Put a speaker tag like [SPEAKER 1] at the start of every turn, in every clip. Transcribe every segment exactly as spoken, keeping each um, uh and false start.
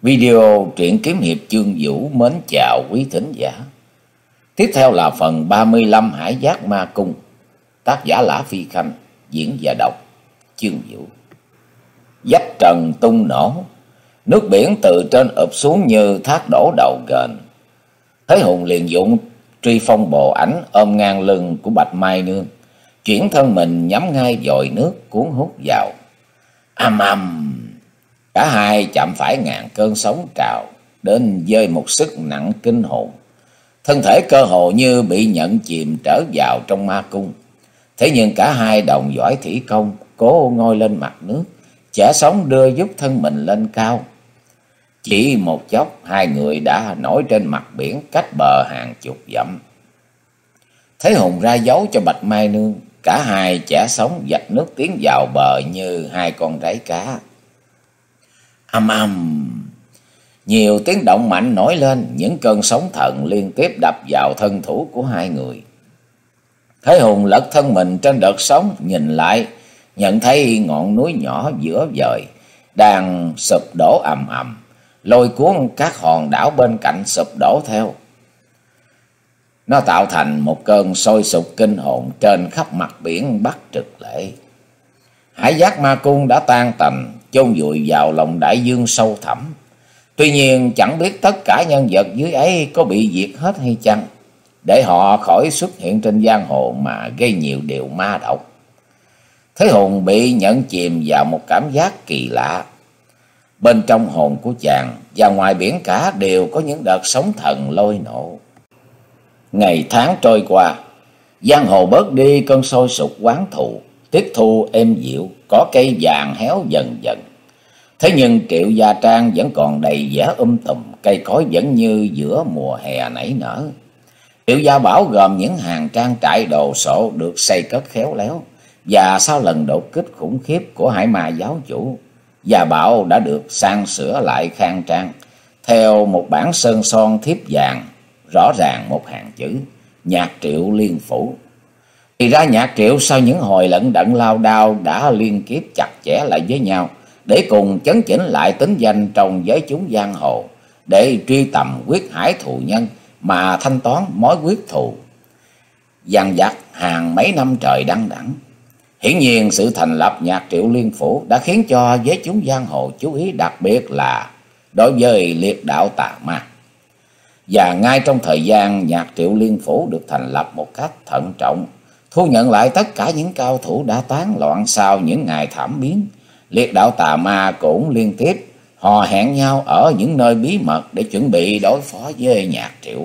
[SPEAKER 1] Video truyện kiếm hiệp Chương Vũ mến chào quý thính giả. Tiếp theo là phần ba mươi lăm Hải Giác Ma Cung. Tác giả Lã Phi Khanh, diễn và đọc Chương Vũ. Vách trần tung nổ, nước biển từ trên ụp xuống như thác đổ đầu ghềnh. Thế Hùng liền dụng truy phong bộ ảnh ôm ngang lưng của Bạch Mai Nương, chuyển thân mình nhắm ngay vòi nước cuốn hút vào. Âm âm, cả hai chạm phải ngàn cơn sóng trào đến với một sức nặng kinh hồn. Thân thể cơ hồ như bị nhận chìm trở vào trong ma cung. Thế nhưng cả hai đồng giỏi thủy công, cố ngoi lên mặt nước, chả sóng đưa giúp thân mình lên cao. Chỉ một chốc, hai người đã nổi trên mặt biển cách bờ hàng chục dặm. Thế Hùng ra dấu cho Bạch Mai Nương, cả hai chả sóng vạch nước tiến vào bờ như hai con rái cá. Âm âm, nhiều tiếng động mạnh nổi lên, những cơn sóng thần liên tiếp đập vào thân thủ của hai người. Thế Hùng lật thân mình trên đợt sóng, nhìn lại, nhận thấy ngọn núi nhỏ giữa vời đang sụp đổ ầm ầm, lôi cuốn các hòn đảo bên cạnh sụp đổ theo. Nó tạo thành một cơn sôi sục kinh hồn trên khắp mặt biển Bắc Trực Lệ. Hải Giác Ma Cung đã tan tành, chôn vùi vào lòng đại dương sâu thẳm. Tuy nhiên chẳng biết tất cả nhân vật dưới ấy có bị diệt hết hay chăng, để họ khỏi xuất hiện trên giang hồ mà gây nhiều điều ma độc. Thế Hùng bị nhận chìm vào một cảm giác kỳ lạ. Bên trong hồn của chàng và ngoài biển cả đều có những đợt sóng thần lôi nổ. Ngày tháng trôi qua, giang hồ bớt đi cơn sôi sục oán thù, tiết thu êm dịu, có cây vàng héo dần dần. Thế nhưng Triệu Gia Trang vẫn còn đầy vẻ um tùm, cây cối vẫn như giữa mùa hè nảy nở. Triệu Gia Bảo gồm những hàng trang trại đồ sộ được xây cất khéo léo, và sau lần đột kích khủng khiếp của Hải Ma giáo chủ, Gia Bảo đã được sang sửa lại khang trang theo một bản sơn son thiếp vàng, rõ ràng một hàng chữ Nhạc Triệu Liên Phủ. Thì ra Nhạc Triệu sau những hồi lận đận lao đao đã liên kiếp chặt chẽ lại với nhau để cùng chấn chỉnh lại tính danh trong giới chúng giang hồ, để truy tầm quyết hải thù nhân mà thanh toán mối quyết thù dằn vặt hàng mấy năm trời đăng đẳng. Hiển nhiên sự thành lập Nhạc Triệu Liên Phủ đã khiến cho giới chúng giang hồ chú ý, đặc biệt là đối với liệt đạo tà ma. Và ngay trong thời gian Nhạc Triệu Liên Phủ được thành lập một cách thận trọng, thu nhận lại tất cả những cao thủ đã tán loạn sau những ngày thảm biến, liệt đạo tà ma cũng liên tiếp hò hẹn nhau ở những nơi bí mật để chuẩn bị đối phó với Nhạc Triệu.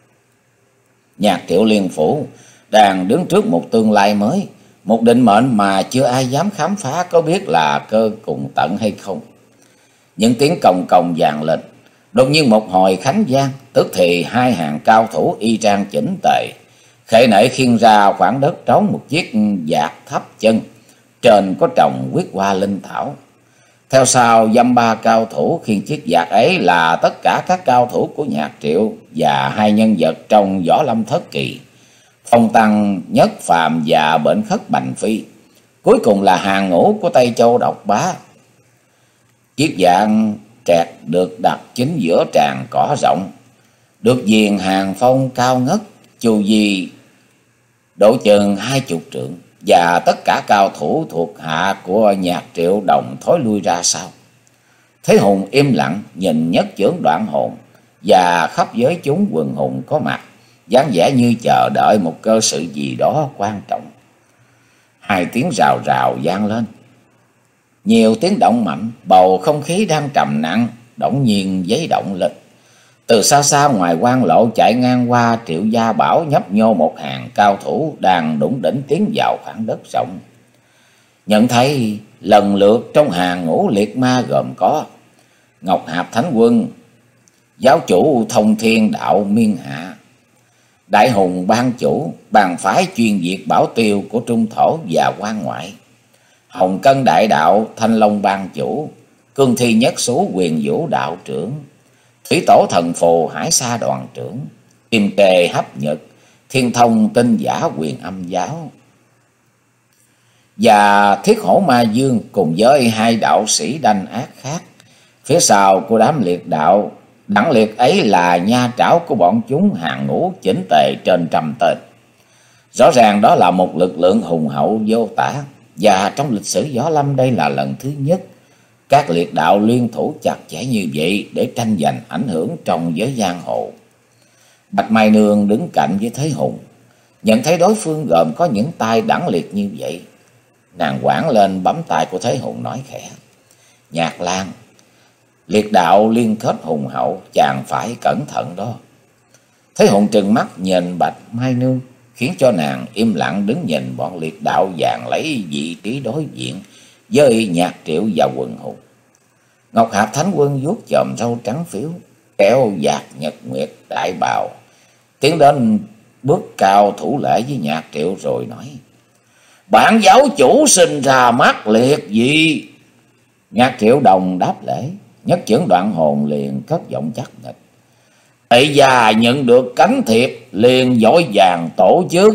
[SPEAKER 1] Nhạc Triệu Liên Phủ đang đứng trước một tương lai mới, một định mệnh mà chưa ai dám khám phá, có biết là cơ cùng tận hay không. Những tiếng cồng cồng vang lên, đột nhiên một hồi khánh vang, tức thì hai hàng cao thủ y trang chỉnh tề khệ nệ khiêng ra khoảng đất trống một chiếc vạc thấp chân, trên có trồng huyết hoa linh thảo. Theo sau dăm ba cao thủ khiêng chiếc vạc ấy là tất cả các cao thủ của Nhạc Triệu và hai nhân vật trong Võ Lâm Thất Kỳ, Phong Tăng, Nhất Phàm và Bệnh Khất Bành Phi. Cuối cùng là hàng ngũ của Tây Châu Độc Bá. Chiếc vạc trẹt được đặt chính giữa tràng cỏ rộng, được viền hàng phong cao ngất, chu vi độ chừng hai chục trượng, và tất cả cao thủ thuộc hạ của Nhạc Triệu đồng thối lui ra sau. Thế Hùng im lặng nhìn Nhất Chưởng Đoạn Hồn và khắp giới chúng quần hùng có mặt, dáng vẻ như chờ đợi một cơ sự gì đó quan trọng. Hai tiếng rào rào vang lên, nhiều tiếng động mạnh, bầu không khí đang trầm nặng đột nhiên giấy động lên. Từ xa xa ngoài quan lộ chạy ngang qua, Triệu Gia Bảo nhấp nhô một hàng cao thủ đang đủng đỉnh tiến vào khoảng đất rộng. Nhận thấy lần lượt trong hàng ngũ liệt ma gồm có Ngọc Hạp Thánh Quân, giáo chủ Thông Thiên Đạo Miên Hạ, Đại Hùng Ban Chủ, bàn phái chuyên diệt bảo tiêu của Trung Thổ và quan ngoại, Hồng Cân Đại Đạo Thanh Long Ban Chủ, Cương Thi Nhất Số Quyền Vũ Đạo Trưởng, Thủy Tổ Thần Phù Hải Sa Đoàn Trưởng, Kim Kê Hấp Nhật, Thiên Thông Tinh Giả Quyền Âm Giáo, và Thiết Hổ Ma Dương cùng với hai đạo sĩ đanh ác khác Phía sau của đám liệt đạo đẳng liệt ấy là nha trảo của bọn chúng, hàng ngũ chỉnh tề trên trăm tên. Rõ ràng đó là một lực lượng hùng hậu vô tả, và trong lịch sử võ lâm đây là lần thứ nhất các liệt đạo liên thủ chặt chẽ như vậy để tranh giành ảnh hưởng trong giới giang hồ. Bạch Mai Nương đứng cạnh với Thế Hùng, nhận thấy đối phương gồm có những tay đẳng liệt như vậy, nàng quảng lên bấm tay của Thế Hùng nói khẽ: Nhạc Lan, liệt đạo liên kết hùng hậu, chàng phải cẩn thận đó. Thế Hùng trừng mắt nhìn Bạch Mai Nương, khiến cho nàng im lặng đứng nhìn bọn liệt đạo vàng lấy vị trí đối diện với Nhạc Triệu và Quần Hùng. Ngọc Hạp Thánh Quân vuốt chòm râu trắng phiếu, kéo dạt nhật nguyệt đại bào, tiến đến bước cao thủ lễ với Nhạc Triệu rồi nói: Bản giáo chủ sinh ra mắc liệt gì? Nhạc Triệu đồng đáp lễ, nhất chưởng Đoạn Hồn liền cất giọng chắc nịch: Ệ già nhận được cánh thiệp liền dõi vàng tổ chức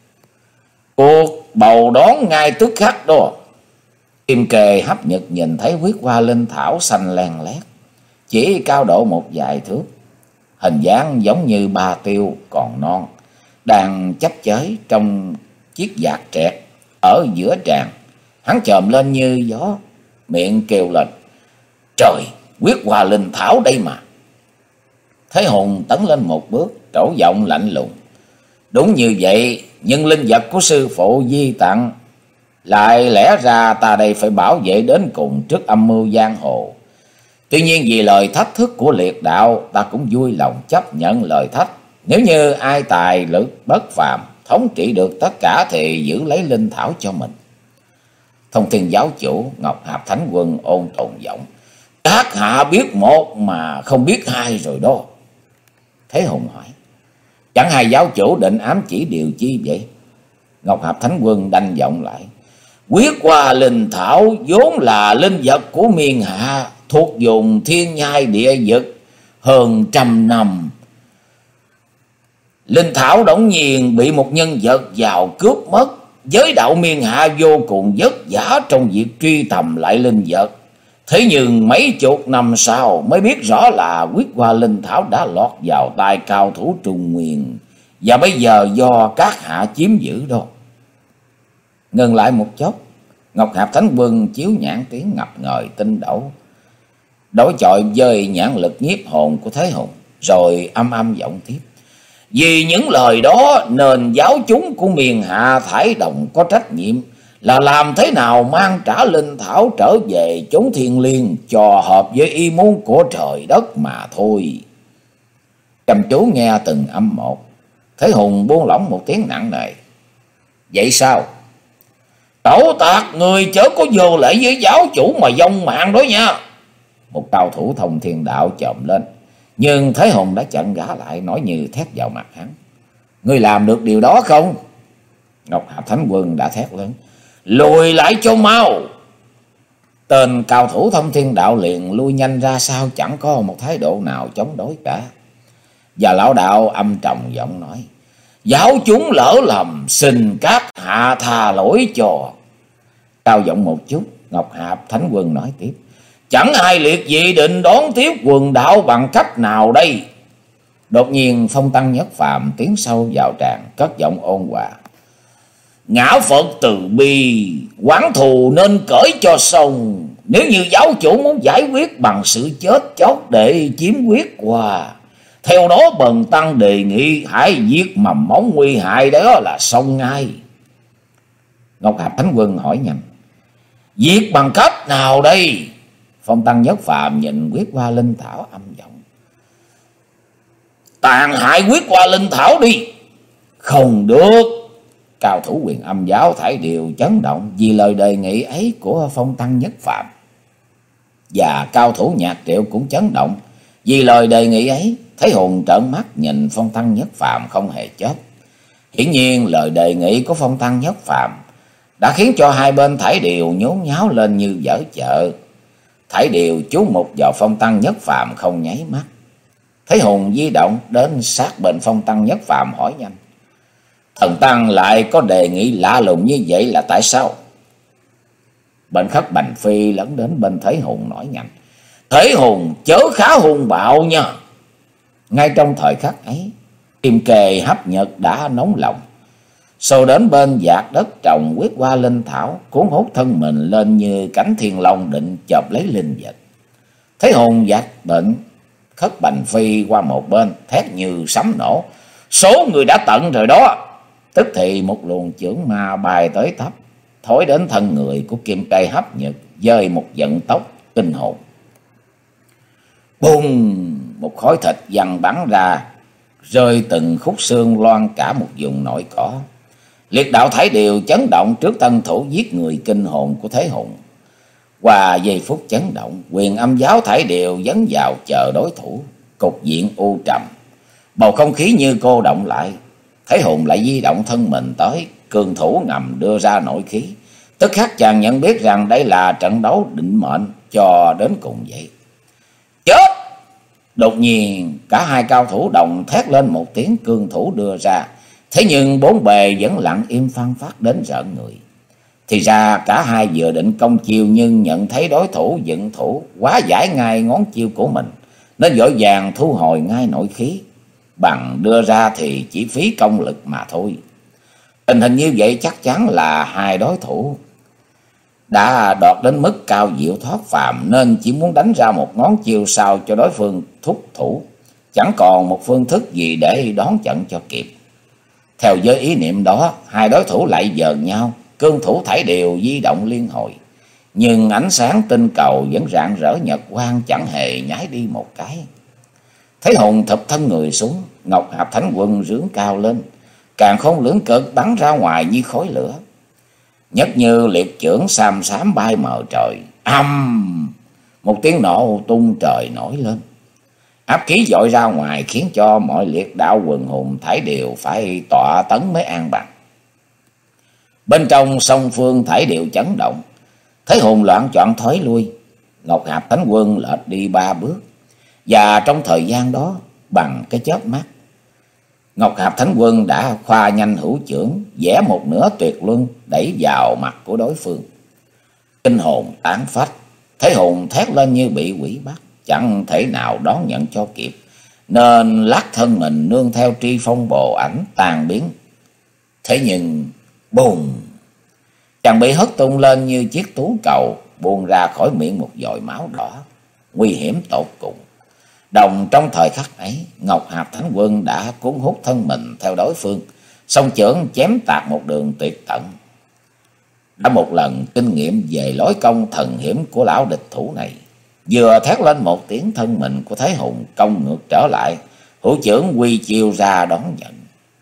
[SPEAKER 1] cuộc bầu đón ngay tức khắc đó. Kim Kề hấp nhật nhìn thấy huyết hoa linh thảo xanh len lét, chỉ cao độ một vài thước, hình dáng giống như ba tiêu còn non, đang chấp chới trong chiếc vạt trẹt ở giữa tràng. Hắn chồm lên như gió, miệng kêu lên: Trời, huyết hoa linh thảo đây mà! Thế Hùng tấn lên một bước, trổ giọng lạnh lùng: Đúng như vậy, nhưng linh vật của sư phụ di tặng, lại lẽ ra ta đây phải bảo vệ đến cùng trước âm mưu giang hồ. Tuy nhiên vì lời thách thức của liệt đạo, ta cũng vui lòng chấp nhận lời thách. Nếu như ai tài lực bất phàm, thống trị được tất cả thì giữ lấy linh thảo cho mình. Thông Thiên giáo chủ Ngọc Hạp Thánh Quân ôn tồn giọng: Các hạ biết một mà không biết hai rồi đó. Thế Hùng hỏi: Chẳng hay giáo chủ định ám chỉ điều chi vậy? Ngọc Hạp Thánh Quân đanh giọng lại: Huyết hoa linh thảo vốn là linh vật của miền hạ, thuộc vùng thiên nhai địa vực hơn trăm năm. Linh thảo đống nhiên bị một nhân vật vào cướp mất. Giới đạo miền hạ vô cùng vất vả trong việc truy tầm lại linh vật. Thế nhưng mấy chục năm sau mới biết rõ là huyết hoa linh thảo đã lọt vào tay cao thủ Trung Nguyên, và bây giờ do các hạ chiếm giữ đó. Ngừng lại một chốc, Ngọc Hạp Thánh Quân chiếu nhãn tiếng ngập ngời tinh đổ, đối chọi với nhãn lực nhiếp hồn của Thế Hùng, rồi âm âm giọng tiếp: Vì những lời đó nên giáo chúng của miền hạ Thải Đồng có trách nhiệm là làm thế nào mang trả linh thảo trở về chốn thiên liêng cho hợp với ý muốn của trời đất mà thôi. Chăm chú nghe từng âm một, Thế Hùng buông lỏng một tiếng nặng nề: Vậy sao? Đổ tạc người chớ có vô lễ với giáo chủ mà vong mạng đó nha. Một cao thủ Thông Thiên đạo chồm lên, nhưng Thế Hùng đã chặn gã lại, nói như thét vào mặt hắn: Ngươi làm được điều đó không? Ngọc Hạp Thánh Quân đã thét lớn: Lùi lại cho mau! Tên cao thủ Thông Thiên đạo liền lui nhanh ra sau, chẳng có một thái độ nào chống đối cả. Và lão đạo âm trầm giọng nói: Giáo chúng lỡ lầm, xin các hạ tha lỗi cho. Cao giọng một chút, Ngọc Hạp Thánh Quân nói tiếp: Chẳng ai liệt gì định đón tiếp quần đạo bằng cách nào đây? Đột nhiên Phong Tăng Nhất Phàm tiến sâu vào tràng, cất giọng ôn hòa: Ngã Phật từ bi, quán thù nên cởi cho xong. Nếu như giáo chủ muốn giải quyết bằng sự chết chóc để chiếm quyết qua, theo đó Bần Tăng đề nghị hãy giết mầm móng nguy hại đó là xong ngay. Ngọc Hạp Thánh Quân hỏi nhanh: Giết bằng cách nào đây? Phong Tăng Nhất Phàm nhìn huyết hoa linh thảo âm giọng: Tàn hại huyết hoa linh thảo đi. Không được. Cao thủ Huyền Âm giáo Thải Điều chấn động vì lời đề nghị ấy của Phong Tăng Nhất Phàm, và cao thủ Nhạc Triệu cũng chấn động vì lời đề nghị ấy. Thế Hùng trợn mắt nhìn Phong Tăng Nhất Phàm không hề chớp. Hiển nhiên lời đề nghị của Phong Tăng Nhất Phàm đã khiến cho hai bên Thải Điều nhốn nháo lên như dở chợ. Thải Điều chú mục vào Phong Tăng Nhất Phàm không nháy mắt. Thế Hùng di động đến sát bên Phong Tăng Nhất Phàm hỏi nhanh: Thần Tăng lại có đề nghị lạ lùng như vậy là tại sao? Bên Khất Bành Phi lẫn đến bên Thế Hùng nói nhanh: Thế Hùng chớ khá hung bạo nha. Ngay trong thời khắc ấy, Kim Kê hấp nhật đã nóng lòng, xô đến bên dạt đất trồng quyết hoa linh thảo, cuốn hút thân mình lên như cánh thiên long định chộp lấy linh vật. Thế Hùng dạt bệnh khất bành phi qua một bên, thét như sấm nổ: số người đã tận rồi đó. Tức thì một luồng chưởng ma bay tới tấp, thổi đến thân người của Kim Kê hấp nhật, dơi một vận tốc kinh hồn. Bùng! Một khối thịt văng bắn ra, rơi từng khúc xương loan cả một vùng nổi cỏ. Liệt đạo thải đều chấn động trước thân thủ giết người kinh hồn của Thế Hùng. Qua giây phút chấn động, Quyền Âm Giáo thải đều dấn vào chờ đối thủ. Cục diện u trầm, bầu không khí như cô động lại. Thế Hùng lại di động thân mình tới, cường thủ ngầm đưa ra nội khí. Tức khắc chàng nhận biết rằng đây là trận đấu định mệnh cho đến cùng vậy. Chết! Đột nhiên cả hai cao thủ đồng thét lên một tiếng, cương thủ đưa ra. Thế nhưng bốn bề vẫn lặng im phăng phát đến rợn người. Thì ra cả hai vừa định công chiêu, nhưng nhận thấy đối thủ dựng thủ quá giải ngay ngón chiêu của mình, nên vội vàng thu hồi ngay nội khí. Bằng đưa ra thì chỉ phí công lực mà thôi. Tình hình như vậy chắc chắn là hai đối thủ đã đọt đến mức cao diệu thoát phàm, nên chỉ muốn đánh ra một ngón chiêu sao cho đối phương thúc thủ, chẳng còn một phương thức gì để đón trận cho kịp. Theo với ý niệm đó, hai đối thủ lại dờn nhau, cương thủ thảy đều di động liên hồi. Nhưng ánh sáng tinh cầu vẫn rạng rỡ nhật quang, chẳng hề nháy đi một cái. Thế Hùng thụp thân người xuống, Ngọc Hạp Thánh Quân rướn cao lên, càng không lưỡng cực bắn ra ngoài như khói lửa. Nhất như liệt chưởng xàm xám bay mờ trời. Âm! Một tiếng nổ tung trời nổi lên. Áp khí dội ra ngoài khiến cho mọi liệt đạo quần hùng thảy đều phải tọa tấn mới an bằng. Bên trong song phương thảy đều chấn động. Thế Hùng loạn choạng thối lui. Ngọc Hạp Thánh Quân lệch đi ba bước. Và trong thời gian đó, bằng cái chớp mắt, Ngọc Hạp Thánh Quân đã khoa nhanh hữu chưởng, vẽ một nửa tuyệt luân đẩy vào mặt của đối phương. Kinh hồn tán phách, Thế Hùng thét lên như bị quỷ bắt, chẳng thể nào đón nhận cho kịp, nên lắc thân mình nương theo tri phong bồ ảnh tan biến. Thế nhưng bùng, chàng bị hất tung lên như chiếc tú cầu, buông ra khỏi miệng một dội máu đỏ, nguy hiểm tột cùng. Đồng trong thời khắc ấy, Ngọc Hạp Thánh Quân đã cuốn hút thân mình theo đối phương, song chưởng chém tạc một đường tuyệt tận. Đã một lần kinh nghiệm về lối công thần hiểm của lão địch thủ này, vừa thét lên một tiếng, thân mình của Thế Hùng công ngược trở lại, hữu chưởng quy chiêu ra đón nhận.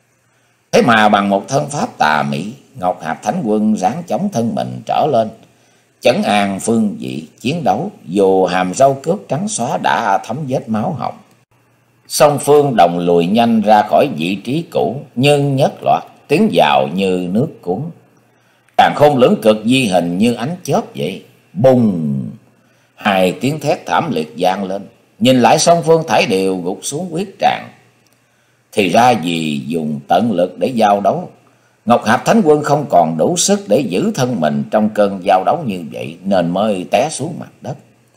[SPEAKER 1] Thế mà bằng một thân pháp tà mỹ, Ngọc Hạp Thánh Quân ráng chống thân mình trở lên, chấn an phương vị chiến đấu, dù hàm râu cướp trắng xóa đã thấm vết máu hồng. Song phương đồng lùi nhanh ra khỏi vị trí cũ, nhưng nhất loạt tiến vào như nước cuốn. Càng khôn lưỡng cực di hình như ánh chớp vậy. Bùng! Hai tiếng thét thảm liệt vang lên. Nhìn lại song phương thảy đều gục xuống quyết tràng. Thì ra vì dùng tận lực để giao đấu, Ngọc Hạp Thánh Quân không còn đủ sức để giữ thân mình trong cơn giao đấu như vậy, nên mới té xuống mặt đất.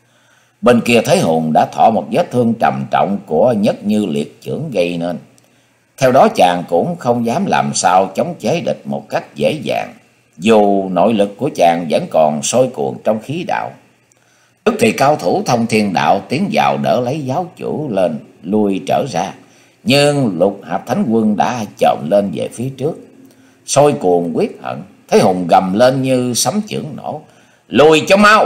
[SPEAKER 1] Bên kia Thế Hùng đã thọ một vết thương trầm trọng của Nhất Như liệt chưởng gây nên. Theo đó chàng cũng không dám làm sao chống chế địch một cách dễ dàng, dù nội lực của chàng vẫn còn sôi cuồn trong khí đạo. Tức thì cao thủ Thông Thiên Đạo tiến vào đỡ lấy giáo chủ lên, lui trở ra. Nhưng Lục Hạp Thánh Quân đã chồm lên về phía trước, sôi cuồn quyết hận. Thế Hùng gầm lên như sấm chưởng nổ: lùi cho mau!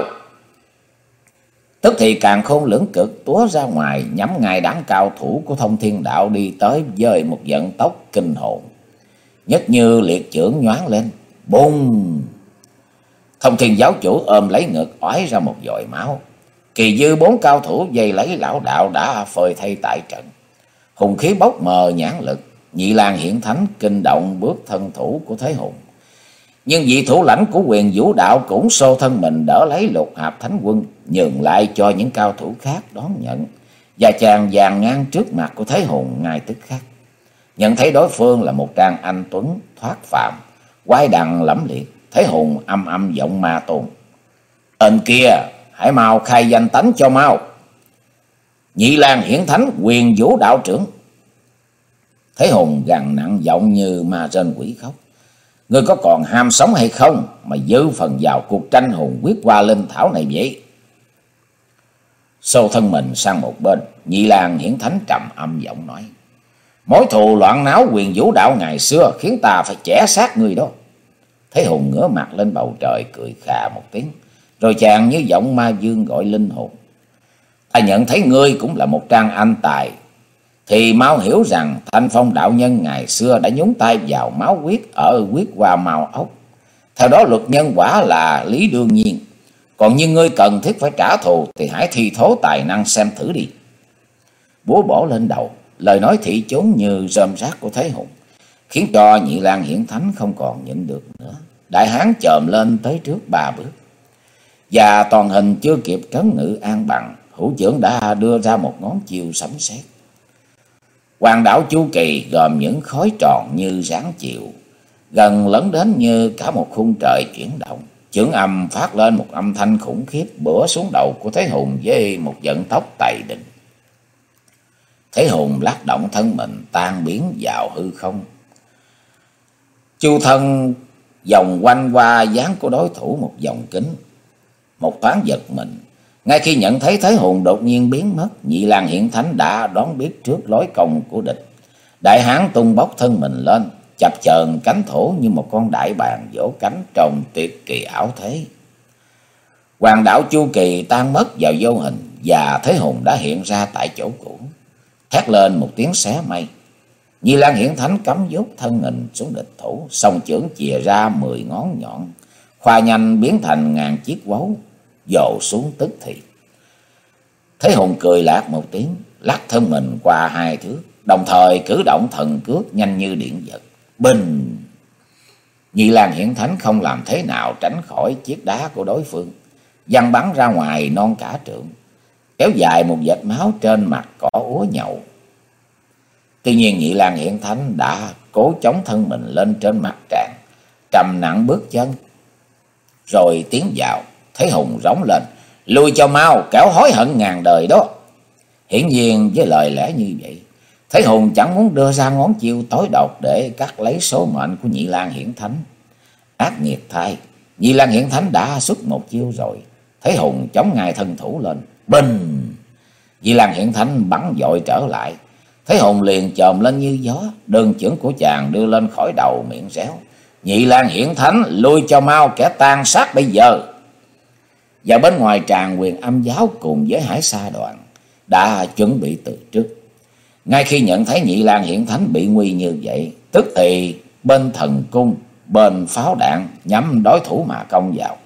[SPEAKER 1] Tức thì càng khôn lưỡng cực túa ra ngoài, nhắm ngay đám cao thủ của Thông Thiên Đạo đi tới với một vận tốc kinh hồn. Nhất Như liệt chưởng nhoáng lên, bùng! Thông Thiên giáo chủ ôm lấy ngực oái ra một dội máu. Kỳ dư bốn cao thủ dây lấy lão đạo đã phơi thay tại trận. Hùng khí bốc mờ nhãn lực, Nhị Lang Hiển Thánh kinh động bước thân thủ của Thế Hùng. Nhưng vị thủ lãnh của Quyền Vũ Đạo cũng xô thân mình đỡ lấy Lục Hạp Thánh Quân, nhường lại cho những cao thủ khác đón nhận. Và chàng dàn ngang trước mặt của Thế Hùng ngay tức khắc. Nhận thấy đối phương là một trang anh tuấn thoát phàm, quái đằng lẫm liệt, Thế Hùng âm âm giọng ma tôn: tên kia hãy mau khai danh tánh cho mau. Nhị Lang Hiển Thánh Huyền Vũ đạo trưởng. Thế Hùng gằn nặng giọng như ma rên quỷ khóc. Ngươi có còn ham sống hay không mà dư phần vào cuộc tranh hùng quyết qua linh thảo này vậy? Xô thân mình sang một bên, Nhị Lang Hiển Thánh trầm âm giọng nói. Mối thù loạn náo Huyền Vũ đạo ngày xưa khiến ta phải chẻ xác ngươi đó. Thế Hùng ngửa mặt lên bầu trời cười khà một tiếng, rồi chàng như giọng ma dương gọi linh hồn. Ta nhận thấy ngươi cũng là một trang anh tài, thì mau hiểu rằng Thanh Phong đạo nhân ngày xưa đã nhúng tay vào máu huyết ở huyết hoa màu ốc. Theo đó luật nhân quả là lý đương nhiên. Còn như ngươi cần thiết phải trả thù thì hãy thi thố tài năng xem thử đi. Búa bổ lên đầu, lời nói thị chốn như rơm rác của Thế Hùng, khiến cho Nhị Lang Hiển Thánh không còn nhịn được nữa. Đại hán chồm lên tới trước ba bước, và toàn hình chưa kịp trấn ngự an bằng, hữu trưởng đã đưa ra một ngón chiêu sấm sét. Hoàng đảo Chu Kỳ gồm những khói tròn như ráng chiều, gần lấn đến như cả một khung trời chuyển động. Chưởng âm phát lên một âm thanh khủng khiếp bủa xuống đầu của Thế Hùng với một vận tốc tày đình. Thế Hùng lắc động thân mình tan biến vào hư không. Chu thân vòng quanh qua dáng của đối thủ một vòng kính. Một thoáng giật mình, ngay khi nhận thấy Thế Hùng đột nhiên biến mất, Nhị Lang Hiển Thánh đã đoán biết trước lối công của địch. Đại hán tung bốc thân mình lên, chập chờn cánh thổ như một con đại bàng vỗ cánh trông tuyệt kỳ ảo thế. Hoàng đảo Chu Kỳ tan mất vào vô hình, và Thế Hùng đã hiện ra tại chỗ cũ. Thét lên một tiếng xé mây, Nhị Lang Hiển Thánh cắm dốt thân hình xuống địch thủ, song chưởng chìa ra mười ngón nhọn, khoa nhanh biến thành ngàn chiếc vấu, dồ xuống tức thì. Thế Hùng cười lạc một tiếng, lắc thân mình qua hai thước, đồng thời cử động thần cước nhanh như điện giật. Bình! Nhị Lang Hiển Thánh không làm thế nào tránh khỏi chiếc đá của đối phương, văng bắn ra ngoài non cả trượng, kéo dài một vệt máu trên mặt cỏ úa nhậu. Tuy nhiên Nhị Lang Hiển Thánh đã cố chống thân mình lên trên mặt tràng, trầm nặng bước chân, rồi tiến vào. Thế Hùng rống lên, lui cho mau, kẻo hối hận ngàn đời đó. Hiển nhiên với lời lẽ như vậy, Thế Hùng chẳng muốn đưa ra ngón chiêu tối độc để cắt lấy số mệnh của Nhị Lang Hiển Thánh. Ác nghiệt thay, Nhị Lang Hiển Thánh đã xuất một chiêu rồi. Thế Hùng chống ngay thân thủ lên, bình! Nhị Lang Hiển Thánh bắn dội trở lại. Thế Hùng liền chồm lên như gió, đơn chưởng của chàng đưa lên khỏi đầu miệng réo. Nhị Lang Hiển Thánh, lui cho mau, kẻ tan sát bây giờ. Và bên ngoài tràng Huyền Âm giáo cùng với Hải Sa Đoàn đã chuẩn bị từ trước. Ngay khi nhận thấy Nhị Lang Hiển Thánh bị nguy như vậy, tức thì bên thần cung, bên pháo đạn nhắm đối thủ mà công vào.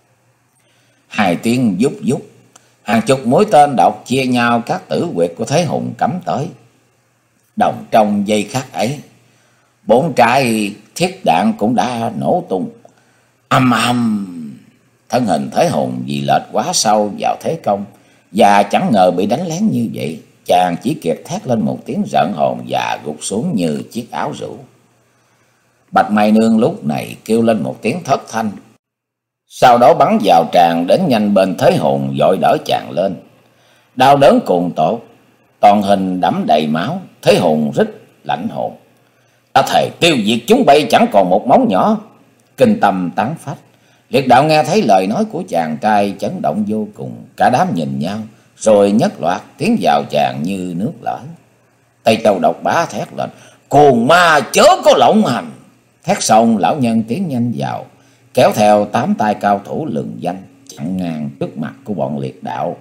[SPEAKER 1] Hai tiếng vút vút, hàng chục mũi tên độc chia nhau các tử huyệt của Thế Hùng cắm tới. Đồng trong giây khắc ấy, bốn trái thiết đạn cũng đã nổ tung. Âm âm, thân hình Thế Hùng vì lệch quá sâu vào thế công và chẳng ngờ bị đánh lén như vậy, chàng chỉ kịp thét lên một tiếng rợn hồn và gục xuống như chiếc áo rủ. Bạch Mai Nương lúc này kêu lên một tiếng thất thanh, sau đó bắn vào tràng đến nhanh bên Thế Hùng, vội đỡ chàng lên. Đau đớn cuồng tột, toàn hình đẫm đầy máu, Thế Hùng rít lãnh hồn. Ta thề tiêu diệt chúng bay chẳng còn một móng nhỏ. Kinh tâm tán phách, Liệt Đạo nghe thấy lời nói của chàng trai chấn động vô cùng. Cả đám nhìn nhau rồi nhất loạt tiến vào chàng như nước lở. Tây Châu Độc Bá thét lên, cuồng ma chớ có lộng hành. Thét xong, lão nhân tiến nhanh vào, kéo theo tám tay cao thủ lừng danh chặn ngang trước mặt của bọn Liệt Đạo.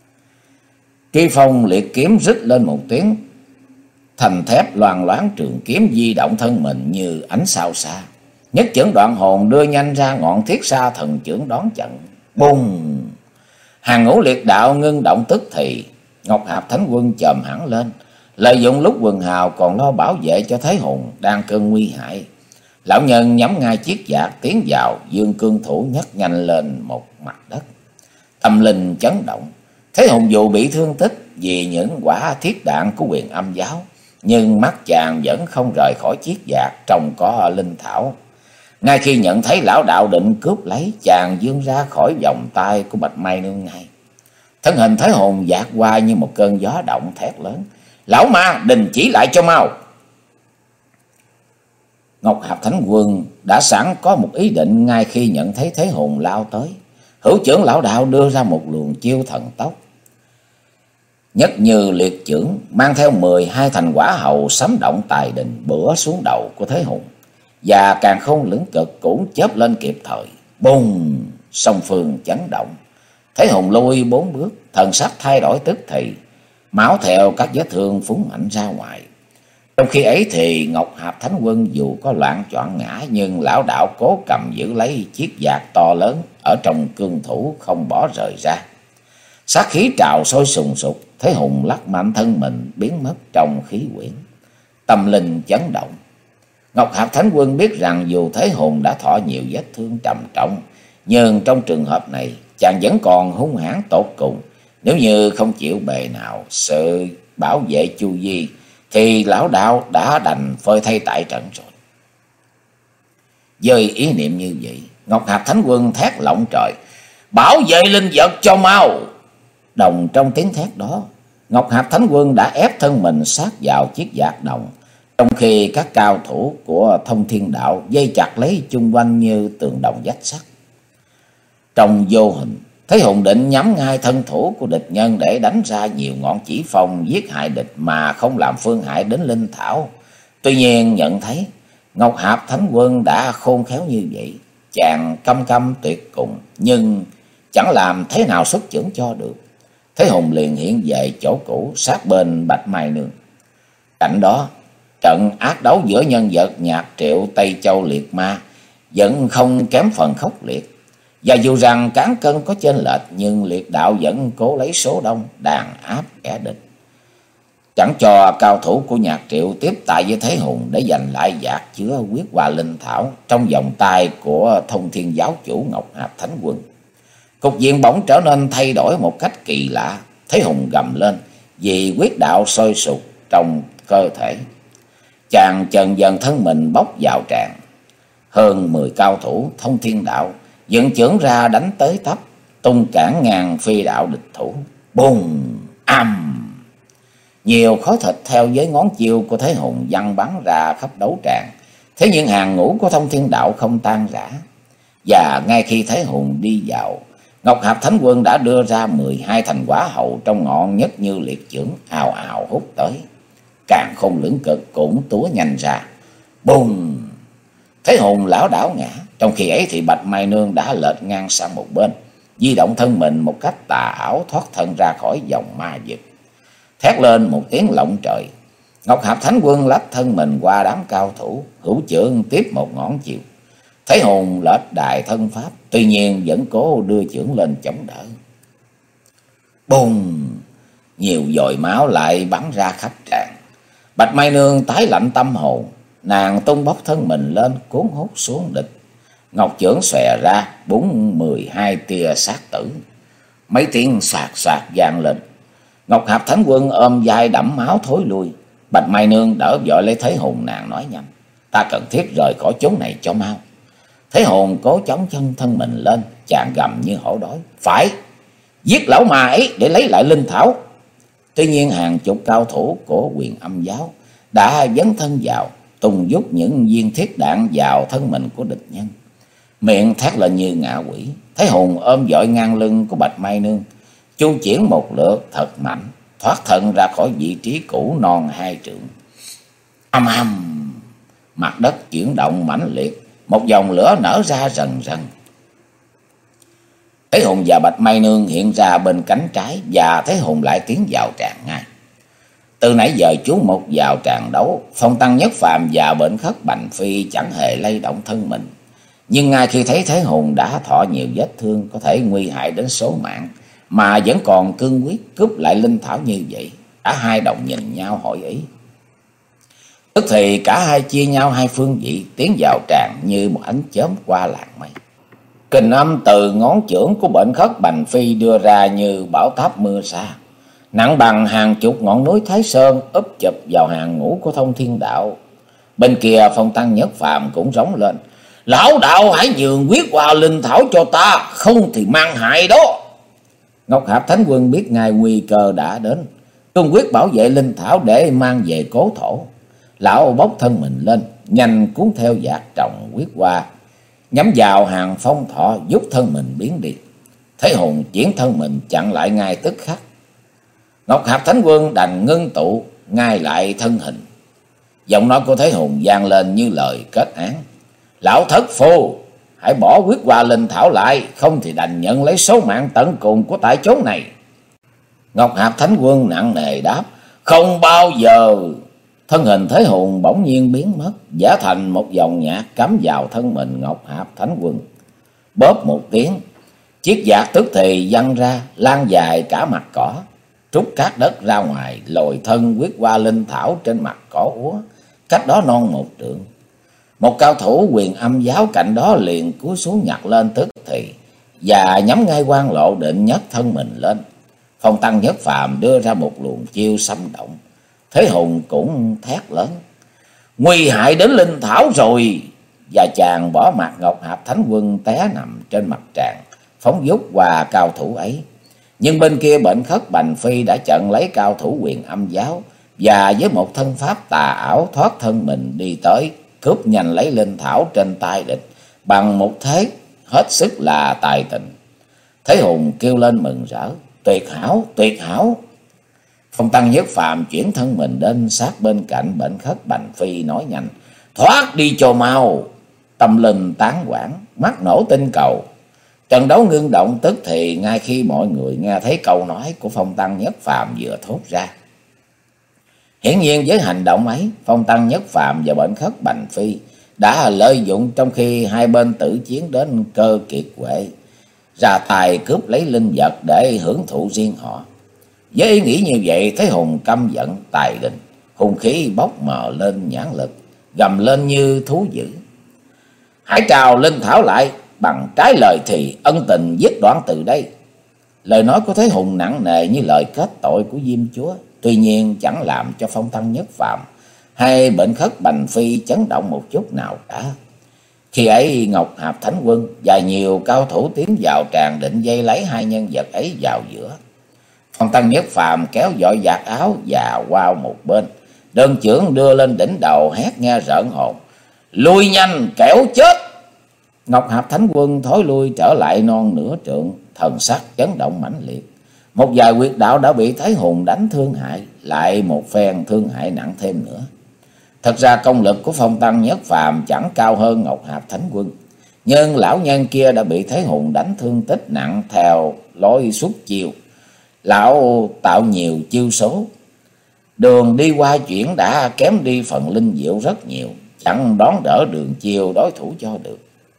[SPEAKER 1] Truy Phong liệt kiếm rít lên một tiếng, thành thép loàn loáng trường kiếm di động thân mình như ánh sao xa. Nhất chưởng đoạn hồn đưa nhanh ra ngọn thiết sa thần chưởng đón trận. Bùng! Hàng ngũ Liệt Đạo ngưng động tức thì. Ngọc Hạp Thánh Quân chồm hẳn lên, lợi dụng lúc quần hào còn lo bảo vệ cho Thế Hùng đang cơn nguy hại. Lão nhân nhắm ngay chiếc vạc tiến vào, dương cương thủ nhấc nhanh lên một mặt đất. Tâm linh chấn động. Thế Hùng dù bị thương tích vì những quả thiết đạn của Huyền Âm giáo, nhưng mắt chàng vẫn không rời khỏi chiếc vạc trông có linh thảo. Ngay khi nhận thấy lão đạo định cướp lấy, chàng vươn ra khỏi vòng tay của Bạch Mai Nương ngay. Thân hình Thế Hùng dạt qua như một cơn gió động, thét lớn: "Lão ma, đình chỉ lại cho mau!" Ngọc Hạp Thánh Quân đã sẵn có một ý định ngay khi nhận thấy Thế Hùng lao tới. Hữu trưởng lão đạo đưa ra một luồng chiêu thần tốc, nhất như liệt chưởng, mang theo mười hai thành quả hầu sấm động tài đình bữa xuống đầu của Thế Hùng, và càng không lưỡng cực cũng chớp lên kịp thời. Bùng! Song phương chấn động. Thế Hùng lùi bốn bước, thần sắc thay đổi tức thì, máu theo các vết thương phúng mạnh ra ngoài. Trong khi ấy thì Ngọc Hạp Thánh Quân dù có loạn choạng ngã, nhưng lão đạo cố cầm giữ lấy chiếc vạt to lớn ở trong cương thủ, không bỏ rời ra. Sát khí trào sôi sùng sục, Thế Hùng lắc mạnh thân mình biến mất trong khí quyển. Tâm linh chấn động. Ngọc Hạp Thánh Quân biết rằng dù Thế Hùng đã thọ nhiều vết thương trầm trọng, nhưng trong trường hợp này chàng vẫn còn hung hãn tột cùng. Nếu như không chịu bề nào sự bảo vệ chu vi, thì lão đạo đã đành phơi thay tại trận rồi. Với ý niệm như vậy, Ngọc Hạp Thánh Quân thét lộng trời: "Bảo vệ linh vật cho mau!" Đồng trong tiếng thét đó, Ngọc Hạp Thánh Quân đã ép thân mình sát vào chiếc vạt đồng, trong khi các cao thủ của Thông Thiên Đạo dây chặt lấy chung quanh như tường đồng vách sắt. Trong vô hình, Thế Hùng định nhắm ngay thân thủ của địch nhân để đánh ra nhiều ngọn chỉ phong giết hại địch mà không làm phương hại đến linh thảo. Tuy nhiên nhận thấy Ngọc Hạp Thánh Quân đã khôn khéo như vậy, chàng căm căm tuyệt cùng, nhưng chẳng làm thế nào xuất chưởng cho được. Thế Hùng liền hiện về chỗ cũ sát bên Bạch Mai Nương. Cạnh đó, trận ác đấu giữa nhân vật Nhạc Triệu Tây Châu Liệt Ma vẫn không kém phần khốc liệt. Và dù rằng cán cân có chênh lệch, nhưng Liệt Đạo vẫn cố lấy số đông đàn áp kẻ địch, chẳng cho cao thủ của Nhạc Triệu tiếp tay với Thế Hùng để giành lại vạt chứa huyết hoa linh thảo trong vòng tay của Thông Thiên giáo chủ Ngọc Hạp Thánh Quân. Cục diện bỗng trở nên thay đổi một cách kỳ lạ. Thế Hùng gầm lên vì huyết đạo sôi sục trong cơ thể. Chàng chần dần thân mình bốc vào tràn. Hơn mười cao thủ Thông Thiên Đạo dựng chưởng ra đánh tới tấp, tung cản ngàn phi đạo địch thủ. Bùng! Âm! Nhiều khối thịt theo với ngón chiêu của Thế Hùng văng bắn ra khắp đấu tràng. Thế nhưng hàng ngũ của Thông Thiên Đạo không tan rã. Và ngay khi Thế Hùng đi vào, Ngọc Hạp Thánh Quân đã đưa ra mười hai thành quả hậu trong ngọn nhất như liệt chưởng, ào ào hút tới. Càng không lưỡng cực cũng túa nhanh ra. Bùng! Thế Hùng lão đảo ngã. Trong khi ấy thì Bạch Mai Nương đã lệch ngang sang một bên, di động thân mình một cách tà ảo thoát thân ra khỏi vòng ma vực. Thét lên một tiếng lộng trời, Ngọc Hạp Thánh Quân lách thân mình qua đám cao thủ, hữu chưởng tiếp một ngón chiều. Thế Hùng lệch đài thân pháp, tuy nhiên vẫn cố đưa chưởng lên chống đỡ. Bùng! Nhiều dồi máu lại bắn ra khắp tràng. Bạch Mai Nương tái lạnh tâm hồn, nàng tung bốc thân mình lên cuốn hút xuống địch. Ngọc chưởng xòe ra búng mười hai tia sát tử. Mấy tiếng soạt soạt vang lên. Ngọc Hạp Thánh Quân ôm vai đẫm máu thối lui. Bạch Mai Nương đỡ vội lấy Thế Hùng, nàng nói nhanh: "Ta cần thiết rời khỏi chốn này cho mau." Thế Hùng cố chống chân thân mình lên, chàng gầm như hổ đói: "Phải! Giết lão ma ấy để lấy lại linh thảo." Tuy nhiên hàng chục cao thủ của Huyền Âm giáo đã dấn thân vào, tung dút những viên thiết đạn vào thân mình của địch nhân. Miệng thét lên như ngạ quỷ. Thế Hùng ôm vội ngang lưng của Bạch Mai Nương, chu chuyển một lượt thật mạnh, thoát thân ra khỏi vị trí cũ non hai trượng. Âm âm! Mặt đất chuyển động mãnh liệt, một dòng lửa nở ra rần rần. Thế Hùng và Bạch Mai Nương hiện ra bên cánh trái, và Thế Hùng lại tiến vào tràng ngay. Từ nãy giờ chú một vào tràng đấu, Phong Tăng Nhất Phàm và Bệnh Khất Bành Phi chẳng hề lay động thân mình. Nhưng ngay khi thấy Thế Hùng đã thọ nhiều vết thương có thể nguy hại đến số mạng, mà vẫn còn cương quyết cướp lại linh thảo như vậy, cả hai đồng nhìn nhau hỏi ý. Tức thì cả hai chia nhau hai phương vị, tiến vào tràng như một ánh chớm qua làng mây. Kình âm từ ngón chưởng của Bệnh Khất Bành Phi đưa ra như bão táp mưa xa, nặng bằng hàng chục ngọn núi Thái Sơn úp chụp vào hàng ngũ của Thông Thiên Đạo. Bên kia Phong Tăng Nhất Phàm cũng rống lên: "Lão đạo hãy nhường quyết hoa linh thảo cho ta, không thì mang hại đó." Ngọc Hạp Thánh Quân biết ngay nguy cơ đã đến, cương quyết bảo vệ linh thảo để mang về cố thổ. Lão bốc thân mình lên, nhanh cuốn theo dạt trồng quyết qua, nhắm vào hàng Phong Thọ, giúp thân mình biến đi. Thế Hùng chuyển thân mình chặn lại ngay tức khắc. Ngọc Hạp Thánh Quân đành ngưng tụ ngay lại thân hình. Giọng nói của Thế Hùng vang lên như lời kết án: "Lão thất phu, hãy bỏ quyết qua linh thảo lại, không thì đành nhận lấy số mạng tận cùng của tại chốn này." Ngọc Hạp Thánh Quân nặng nề đáp: "Không bao giờ." Thân hình Thế Hùng bỗng nhiên biến mất, giả thành một dòng nhạc cắm vào thân mình Ngọc Hạp Thánh Quân. Bóp một tiếng, chiếc vạt tức thì văng ra, lan dài cả mặt cỏ, trút cát đất ra ngoài, lồi thân quyết qua linh thảo trên mặt cỏ úa, cách đó non một trượng. Một cao thủ Huyền Âm giáo cạnh đó liền cúi xuống nhặt lên tức thì, và nhắm ngay quan lộ định nhấc thân mình lên. Phong Tăng Nhất Phàm đưa ra một luồng chiêu xâm động. Thế Hùng cũng thét lớn: "Nguy hại đến linh thảo rồi!" Và chàng bỏ mặt Ngọc Hạp Thánh Quân té nằm trên mặt tràng, phóng dút qua cao thủ ấy. Nhưng bên kia Bệnh Khất Bành Phi đã chặn lấy cao thủ Huyền Âm giáo, và với một thân pháp tà ảo thoát thân mình đi tới, cướp nhanh lấy linh thảo trên tay địch bằng một thế hết sức là tài tình. Thế Hùng kêu lên mừng rỡ: "Tuyệt hảo, tuyệt hảo!" Phong Tăng Nhất Phàm chuyển thân mình đến sát bên cạnh Bệnh Khất Bành Phi, nói nhanh: "Thoát đi cho mau!" Tâm linh tán quảng, mắt nổ tinh cầu. Trận đấu ngưng động tức thì ngay khi mọi người nghe thấy câu nói của Phong Tăng Nhất Phàm vừa thốt ra. Hiển nhiên với hành động ấy, Phong Tăng Nhất Phàm và Bệnh Khất Bành Phi đã lợi dụng trong khi hai bên tử chiến đến cơ kiệt quệ, ra tài cướp lấy linh vật để hưởng thụ riêng họ. Với ý nghĩ như vậy, Thế Hùng căm giận tài đình, hung khí bốc mờ lên nhãn lực, gầm lên như thú dữ: "Hãy trào linh thảo lại, bằng trái lời thì ân tình dứt đoạn từ đây." Lời nói của Thế Hùng nặng nề như lời kết tội của Diêm Chúa, tuy nhiên chẳng làm cho Phong Tăng Nhất Phàm hay Bệnh Khất Bành Phi chấn động một chút nào cả. Khi ấy Ngọc Hạp Thánh Quân và nhiều cao thủ tiến vào tràng định dây lấy hai nhân vật ấy vào giữa. Phong Tăng Nhất Phàm kéo vội vạt áo và qua một bên, đơn chưởng đưa lên đỉnh đầu hét nghe rợn hồn: "Lui nhanh kẻo chết!" Ngọc Hạp Thánh Quân thối lui trở lại non nửa trượng, thần sắc chấn động mãnh liệt. Một vài huyệt đạo đã bị Thế Hùng đánh thương hại, lại một phen thương hại nặng thêm nữa. Thật ra công lực của Phong Tăng Nhất Phàm chẳng cao hơn Ngọc Hạp Thánh Quân, nhưng lão nhân kia đã bị Thế Hùng đánh thương tích nặng theo lối xuất chiêu. Lão tạo nhiều chiêu số, đường đi qua chuyển đã kém đi phần linh diệu rất nhiều, chẳng đón đỡ đường chiêu đối thủ cho được.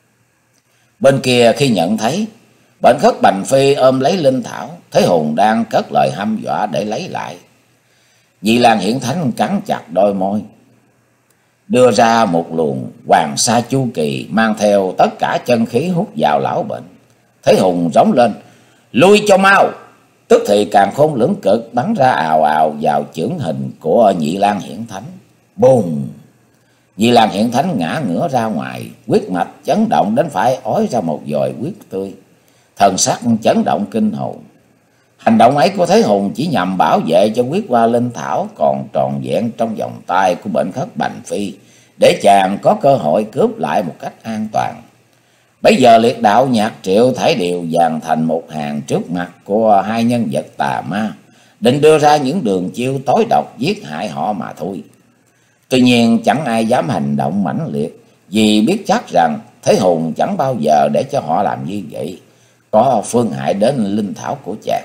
[SPEAKER 1] Bên kia khi nhận thấy Bệnh Khất Bành Phi ôm lấy linh thảo, Thế Hùng đang cất lời hăm dọa để lấy lại. Di Lan Hiển Thánh cắn chặt đôi môi, đưa ra một luồng hoàng sa chu kỳ mang theo tất cả chân khí hút vào lão bệnh. Thế Hùng rống lên: "Lui cho mau!" Tức thì càn khôn lưỡng cực bắn ra ào ào vào chưởng hình của Nhị Lan Hiển Thánh. Bùng! Nhị Lan Hiển Thánh ngã ngửa ra ngoài, huyết mạch chấn động đến phải ói ra một dòi huyết tươi, thần sắc chấn động kinh hồn. Hành động ấy của Thế Hùng chỉ nhằm bảo vệ cho quyết qua linh thảo còn tròn vẹn trong vòng tay của Bệnh Khất Bành Phi, để chàng có cơ hội cướp lại một cách an toàn. Bây giờ liệt đạo Nhạc Triệu thảy đều dàn thành một hàng trước mặt của hai nhân vật tà ma, định đưa ra những đường chiêu tối độc giết hại họ mà thôi. Tuy nhiên chẳng ai dám hành động mãnh liệt, vì biết chắc rằng Thế Hùng chẳng bao giờ để cho họ làm như vậy, có phương hại đến linh thảo của chàng.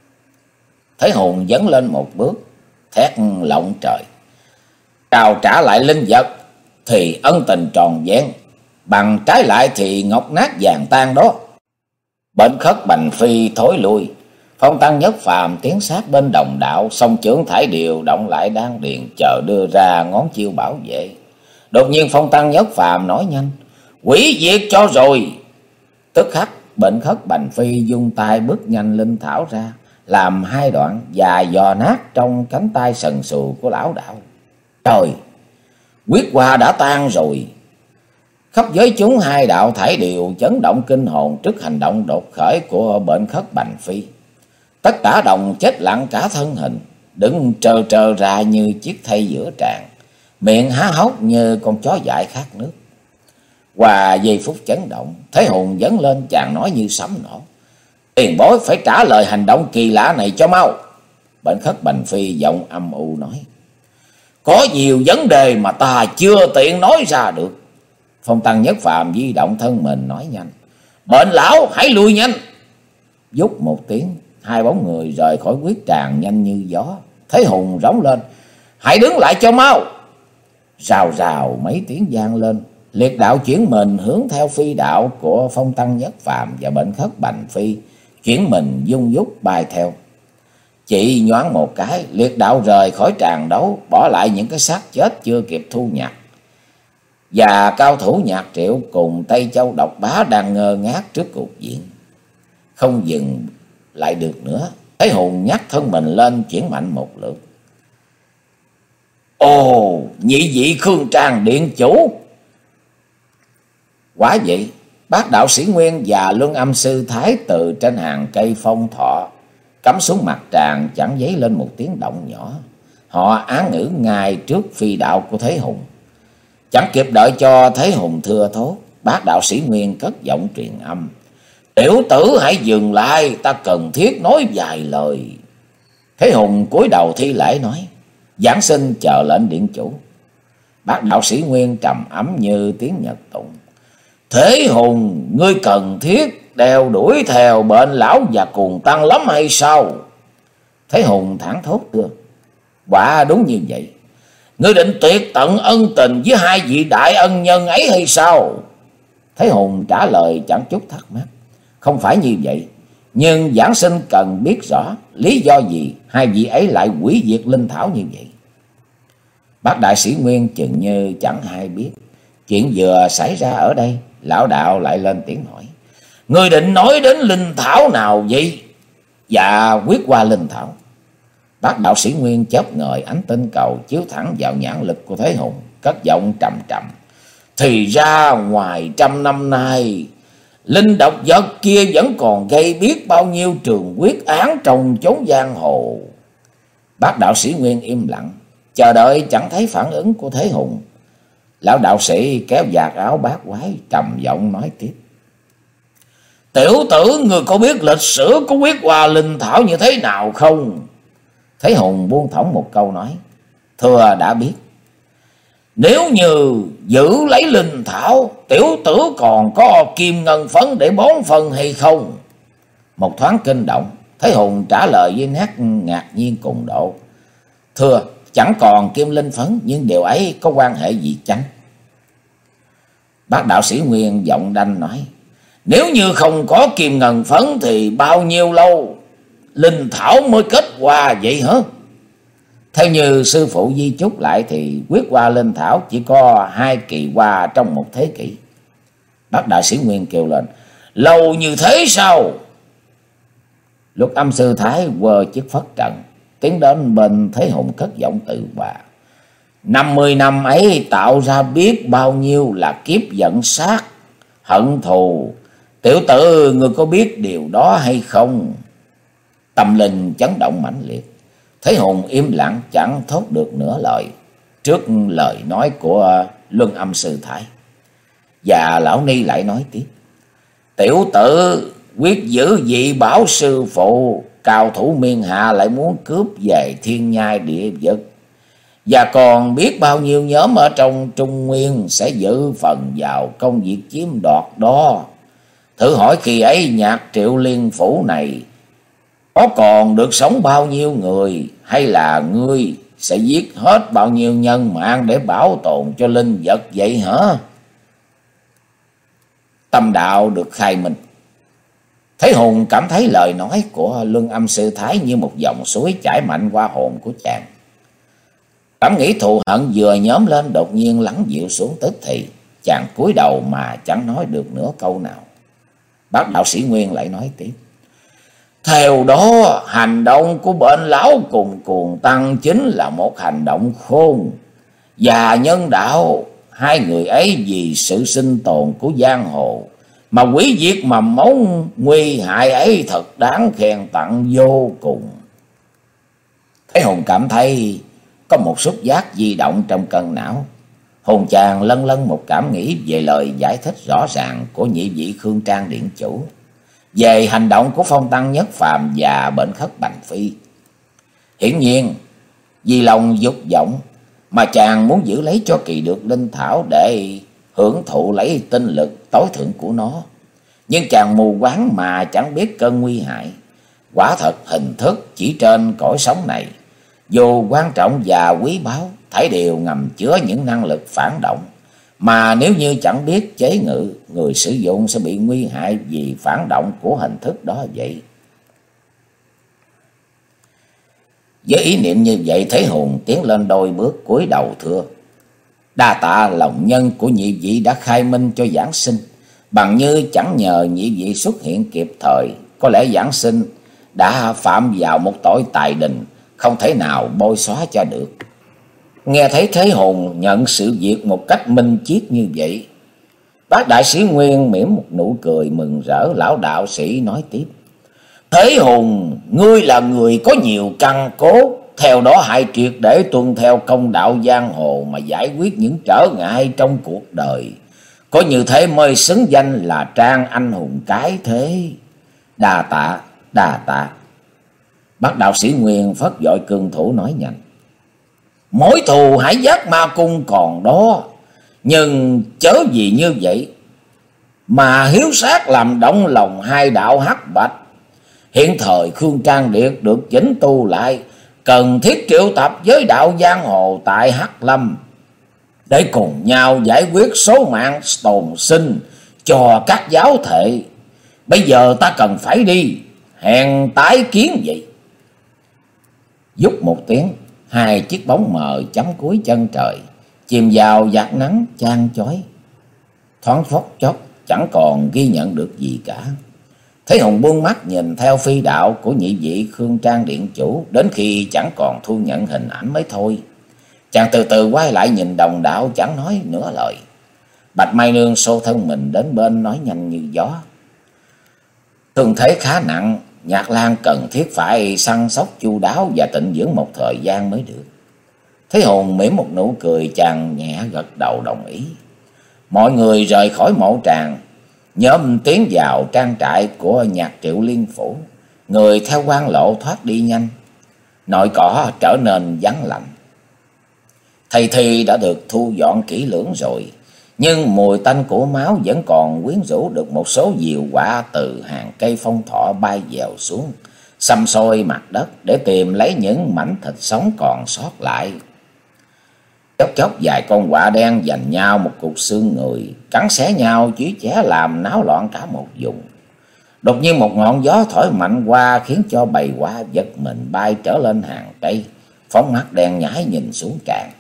[SPEAKER 1] Thế Hùng dấn lên một bước, thét lộng trời: "Trao trả lại linh vật thì ân tình tròn vẹn, bằng trái lại thì ngọc nát vàng tan đó." Bệnh Khất Bành Phi thối lui, Phong Tăng Nhất Phàm tiến sát bên đồng đạo, song chưởng thải điều động lại đan điền chờ đưa ra ngón chiêu bảo vệ. Đột nhiên Phong Tăng Nhất Phàm nói nhanh: "Quỷ diệt cho rồi!" Tức khắc Bệnh Khất Bành Phi dung tay bước nhanh linh thảo ra, làm hai đoạn và dò nát trong cánh tay sần sù của lão đạo. Trời! Quyết qua đã tan rồi. Khắp giới chúng hai đạo thải đều chấn động kinh hồn trước hành động đột khởi của Bệnh Khất Bành Phi. Tất cả đồng chết lặng cả thân hình, đứng trơ trơ ra như chiếc thây giữa tràn, miệng há hốc như con chó dại khát nước. Qua giây phút chấn động, Thế Hùng dấn lên chàng nói như sấm nổ: "Tiền bối phải trả lời hành động kỳ lạ này cho mau." Bệnh Khất Bành Phi giọng âm u nói: "Có nhiều vấn đề mà ta chưa tiện nói ra được." Phong Tăng Nhất Phàm di động thân mình nói nhanh: "Bệnh lão hãy lui nhanh." Vút một tiếng, hai bóng người rời khỏi quyết tràng nhanh như gió. Thế Hùng rống lên: "Hãy đứng lại cho mau." Rào rào mấy tiếng vang lên, liệt đạo chuyển mình hướng theo phi đạo của Phong Tăng Nhất Phàm và Bệnh Khất Bành Phi, chuyển mình dung dút bay theo. Chỉ nhoáng một cái, liệt đạo rời khỏi tràng đấu, bỏ lại những cái xác chết chưa kịp thu nhặt. Và cao thủ Nhạc Triệu cùng Tây Châu Độc Bá đang ngơ ngác trước cục diện. Không dừng lại được nữa, Thế Hùng nhắc thân mình lên chuyển mạnh một lượt. "Ồ, nhị vị Khương Trang điện chủ." Quả vậy, Bác đạo sĩ Nguyên và Luân Âm sư Thái từ trên hàng cây phong thọ cắm xuống mặt tràng chẳng dấy lên một tiếng động nhỏ. Họ án ngữ ngay trước phi đạo của Thế Hùng. Chẳng kịp đợi cho Thế Hùng thưa thốt, Bác đạo sĩ Nguyên cất giọng truyền âm: "Tiểu tử hãy dừng lại, ta cần thiết nói vài lời." Thế Hùng cúi đầu thi lễ nói: "Giảng sinh chờ lệnh điện chủ." Bác đạo sĩ Nguyên trầm ấm như tiếng nhật tụng: "Thế Hùng, ngươi cần thiết đeo đuổi theo Bệnh lão và Cuồng Tăng lắm hay sao?" Thế Hùng thẳng thốt thưa: "Quả đúng như vậy. Ngươi định tuyệt tận ân tình với hai vị đại ân nhân ấy hay sao?" Thế Hùng trả lời chẳng chút thắc mắc: "Không phải như vậy, nhưng giảng sinh cần biết rõ lý do gì hai vị ấy lại hủy diệt linh thảo như vậy." Bác đại sĩ Nguyên chừng như chẳng hay biết chuyện vừa xảy ra ở đây. Lão đạo lại lên tiếng hỏi: "Ngươi định nói đến linh thảo nào vậy?" "Dạ, Huyết Hoa linh thảo." Bác đạo sĩ Nguyên chớp ngời ánh tinh cầu chiếu thẳng vào nhãn lực của Thế Hùng, cất giọng trầm trầm: "Thì ra ngoài trăm năm nay, linh độc vật kia vẫn còn gây biết bao nhiêu trường quyết án trong chốn giang hồ." Bác đạo sĩ Nguyên im lặng, chờ đợi chẳng thấy phản ứng của Thế Hùng. Lão đạo sĩ kéo vạt áo bát quái, trầm giọng nói tiếp: "Tiểu tử, người có biết lịch sử của Huyết Hoa linh thảo như thế nào không?" Thế Hùng buông thõng một câu nói: "Thưa đã biết." "Nếu như giữ lấy linh thảo, tiểu tử còn có kim ngân phấn để bón phân hay không?" Một thoáng kinh động, Thế Hùng trả lời với nét ngạc nhiên cùng độ: "Thưa, chẳng còn kim linh phấn, nhưng điều ấy có quan hệ gì chăng?" Bác đạo sĩ Nguyên giọng đanh nói: "Nếu như không có kim ngân phấn thì bao nhiêu lâu linh thảo mới kết hoa vậy hả?" Theo như sư phụ di chúc lại thì Huyết Hoa linh thảo chỉ có hai kỳ hoa trong một thế kỷ. Bác đạo sĩ Nguyên kêu lên: "Lâu như thế sao?" Luật Âm sư Thái quơ chiếc phất trần, tiến đến bên Thế Hùng cất giọng tự hòa: năm mươi năm ấy tạo ra biết bao nhiêu là kiếp giận sát, hận thù. Tiểu tử, ngươi có biết điều đó hay không?" Tâm linh chấn động mãnh liệt. Thế Hùng im lặng chẳng thốt được nửa lời trước lời nói của Luân Âm sư Thái. Và lão ni lại nói tiếp: "Tiểu tử, quyết giữ dị bảo sư phụ, cao thủ miên hạ lại muốn cướp về thiên nhai địa vực. Và còn biết bao nhiêu nhóm ở trong Trung Nguyên sẽ giữ phần vào công việc chiếm đoạt đó. Thử hỏi khi ấy Nhạc Triệu Liên Phủ này có còn được sống bao nhiêu người, hay là ngươi sẽ giết hết bao nhiêu nhân mạng để bảo tồn cho linh vật vậy hả?" Tâm đạo được khai minh. Thế Hùng cảm thấy lời nói của Luân Âm sư Thái như một dòng suối chảy mạnh qua hồn của chàng. Cảm nghĩ thù hận vừa nhóm lên đột nhiên lắng dịu xuống, tức thì chàng cúi đầu mà chẳng nói được nửa câu nào. Bác đạo sĩ Nguyên lại nói tiếp: "Theo đó, hành động của Bệnh lão cùng Cuồng Tăng chính là một hành động khôn và nhân đạo. Hai người ấy vì sự sinh tồn của giang hồ mà hủy diệt mầm mống nguy hại ấy thật đáng khen tặng vô cùng. Thế Hùng cảm thấy có một xúc giác di động trong cân não. Hùng chàng lân lân một cảm nghĩ về lời giải thích rõ ràng của nhị vị Khương Trang điện chủ về hành động của Phong Tăng Nhất Phàm và Bệnh Khất Bành Phi. Hiển nhiên vì lòng dục vọng mà chàng muốn giữ lấy cho kỳ được linh thảo để hưởng thụ lấy tinh lực tối thượng của nó. Nhưng chàng mù quáng mà chẳng biết cơn nguy hại. Quả thật hình thức chỉ trên cõi sống này, dù quan trọng và quý báu, thảy đều ngầm chứa những năng lực phản động, mà nếu như chẳng biết chế ngự, người sử dụng sẽ bị nguy hại vì phản động của hình thức đó vậy. Với ý niệm như vậy, Thế Hùng tiến lên đôi bước cúi đầu thưa: đa tạ lòng nhân của nhị vị đã khai minh cho giảng sinh. Bằng như chẳng nhờ nhị vị xuất hiện kịp thời, có lẽ giảng sinh đã phạm vào một tội tài đình không thể nào bôi xóa cho được. Nghe thấy Thế Hùng nhận sự việc một cách minh triết như vậy, bác đại sĩ Nguyên mỉm một nụ cười mừng rỡ. Lão đạo sĩ nói tiếp: Thế Hùng, ngươi là người có nhiều căn cố, theo đó hãy triệt để tuân theo công đạo giang hồ mà giải quyết những trở ngại trong cuộc đời. Có như thế mới xứng danh là Trang anh hùng cái thế. Đà tạ, đà tạ. Bác đạo sĩ Nguyên phất dội cương thủ nói nhanh: Mối thù Hải Giác Ma Cung còn đó, nhưng chớ gì như vậy mà hiếu sát làm động lòng hai đạo hắc bạch. Hiện thời Khương Trang Điện được chỉnh tu lại, cần thiết triệu tập với đạo giang hồ tại Hắc Lâm để cùng nhau giải quyết số mạng tồn sinh cho các giáo thể. Bây giờ ta cần phải đi, hẹn tái kiến vậy. Dút một tiếng, hai chiếc bóng mờ chấm cuối chân trời chìm vào vạt nắng chan chói, thoáng phút chốc chẳng còn ghi nhận được gì cả. Thế Hùng buông mắt nhìn theo phi đạo của nhị vị Khương Trang điện chủ đến khi chẳng còn thu nhận hình ảnh mới thôi. Chàng từ từ quay lại nhìn đồng đạo chẳng nói nửa lời. Bạch Mai Nương xô thân mình đến bên nói nhanh như gió: Thương thế khá nặng, Nhạc Lan cần thiết phải săn sóc chu đáo và tịnh dưỡng một thời gian mới được. Thế Hùng mỉm một nụ cười, chàng nhẹ gật đầu đồng ý. Mọi người rời khỏi mộ tràng, nhóm tiến vào trang trại của Nhạc Triệu Liên Phủ. Người theo quan lộ thoát đi nhanh, nội cỏ trở nên vắng lạnh. Thầy thi đã được thu dọn kỹ lưỡng rồi, nhưng mùi tanh của máu vẫn còn quyến rũ được một số diều quả từ hàng cây phong thọ bay dèo xuống, xăm soi mặt đất để tìm lấy những mảnh thịt sống còn sót lại. Chốc chốc vài con quạ đen giành nhau một cục xương người, cắn xé nhau chí chẻ làm náo loạn cả một vùng. Đột nhiên một ngọn gió thổi mạnh qua khiến cho bầy quạ giật mình bay trở lên hàng cây, phóng mắt đen nhái nhìn xuống tràng.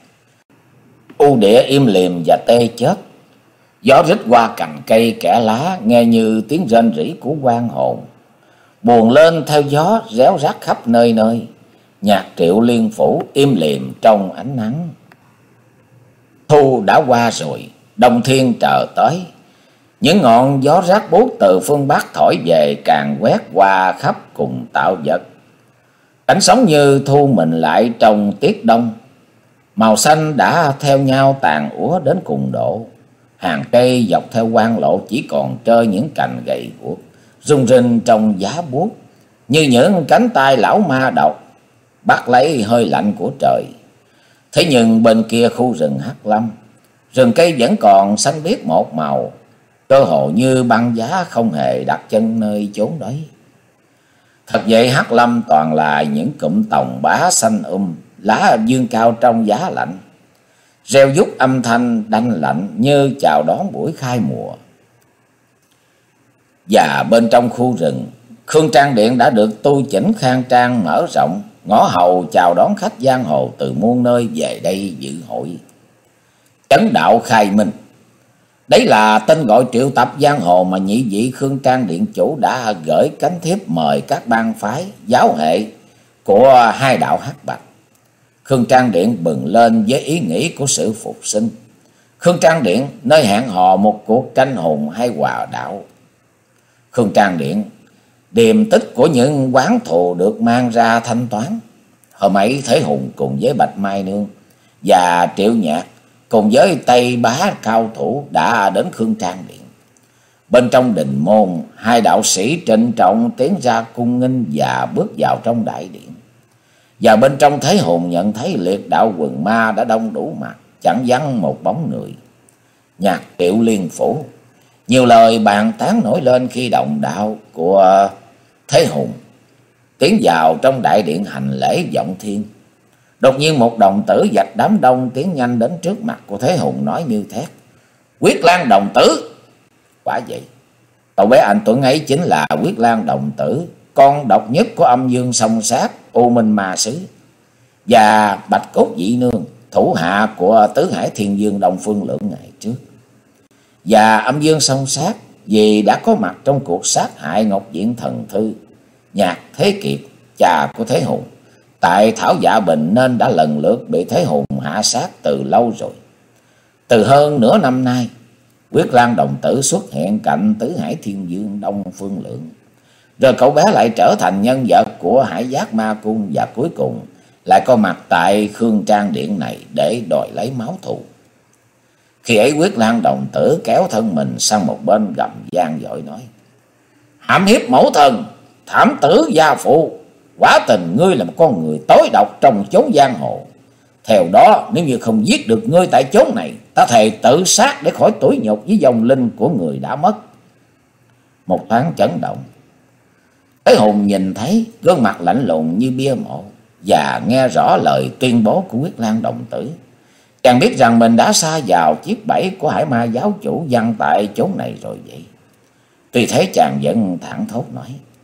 [SPEAKER 1] U địa im lìm và tê chết. Gió rít qua cành cây kẽ lá, nghe như tiếng rên rỉ của oan hồn. Buồn lên theo gió réo rắt khắp nơi nơi. Nhạc Triệu Liên Phủ im lìm trong ánh nắng. Thu đã qua rồi, đông thiên chờ tới. Những ngọn gió rát buốt từ phương Bắc thổi về càng quét qua khắp cùng tạo vật. Cảnh sống như thu mình lại trong tiết đông. Màu xanh đã theo nhau tàn úa đến cùng độ. Hàng cây dọc theo quan lộ chỉ còn trơ những cành gầy guộc, rung rinh trong giá buốt như những cánh tay lão ma độc bắt lấy hơi lạnh của trời. Thế nhưng bên kia khu rừng Hắc Lâm, rừng cây vẫn còn xanh biếc một màu, cơ hồ như băng giá không hề đặt chân nơi chốn đấy. Thật vậy, Hắc Lâm toàn là những cụm tòng bá xanh um, lá dương cao trong giá lạnh, reo vút âm thanh đanh lạnh như chào đón buổi khai mùa. Và bên trong khu rừng, Khương Trang Điện đã được tu chỉnh khang trang mở rộng, ngõ hầu chào đón khách giang hồ từ muôn nơi về đây dự hội. Chấn đạo khai minh, đấy là tên gọi triệu tập giang hồ mà nhị vị Khương Trang Điện chủ đã gửi cánh thiếp mời các bang phái giáo hệ của hai đạo hắc bạch. Khương Trang Điện bừng lên với ý nghĩ của sự phục sinh. Khương Trang Điện nơi hẹn hò một cuộc tranh hùng hay hòa đạo, Khương Trang Điện, điềm tích của những quán thù được mang ra thanh toán. Hôm ấy Thế Hùng cùng với Bạch Mai Nương và Triệu Nhạc cùng với Tây Bá cao thủ đã đến Khương Trang Điện. Bên trong đình môn, hai đạo sĩ trịnh trọng tiến ra cung nghênh và bước vào trong đại điện. Và bên trong Thế Hùng nhận thấy liệt đạo quần ma đã đông đủ mặt, chẳng vắng một bóng người. Nhạc Triệu Liên Phủ, nhiều lời bàn tán nổi lên khi đồng đạo của Thế Hùng tiến vào trong đại điện hành lễ vọng thiên. Đột nhiên một đồng tử vạch đám đông tiến nhanh đến trước mặt của Thế Hùng, nói như thét: Quyết Lan đồng tử! Quả vậy, cậu bé anh tuấn ấy chính là Quyết Lan đồng tử, con độc nhất của Âm Dương Song Sát, U Minh Ma Sứ, và Bạch Cốt Dị Nương, thủ hạ của Tứ Hải Thiên Dương Đông Phương Lượng ngày trước. Và Âm Dương Song Sát vì đã có mặt trong cuộc sát hại Ngọc Diện Thần Thư, Nhạc Thế Kiệt, cha của Thế Hùng, tại Thảo Dạ Bình, nên đã lần lượt bị Thế Hùng hạ sát từ lâu rồi. Từ hơn nửa năm nay, Quyết Lan đồng tử xuất hiện cạnh Tứ Hải Thiên Dương Đông Phương Lượng, rồi cậu bé lại trở thành nhân vật của Hải Giác Ma Cung, và cuối cùng lại có mặt tại Khương Trang Điện này để đòi lấy máu thù. Khi ấy Quyết Lan đồng tử kéo thân mình sang một bên, gầm gian dội nói: Hãm hiếp mẫu thần, thảm tử gia phụ, quả tình ngươi là một con người tối độc trong chốn giang hồ. Theo đó, nếu như không giết được ngươi tại chốn này, ta thề tự sát để khỏi tủi nhục với dòng linh của người đã mất. Một thoáng chấn động, Thế Hùng nhìn thấy gương mặt lạnh lùng như bia mộ và nghe rõ lời tuyên bố của Quyết Lan đồng tử. Chàng biết rằng mình đã sa vào chiếc bẫy của Hải Ma giáo chủ giăng tại chốn này rồi vậy. Tuy thế chàng vẫn thẳng thốt nói: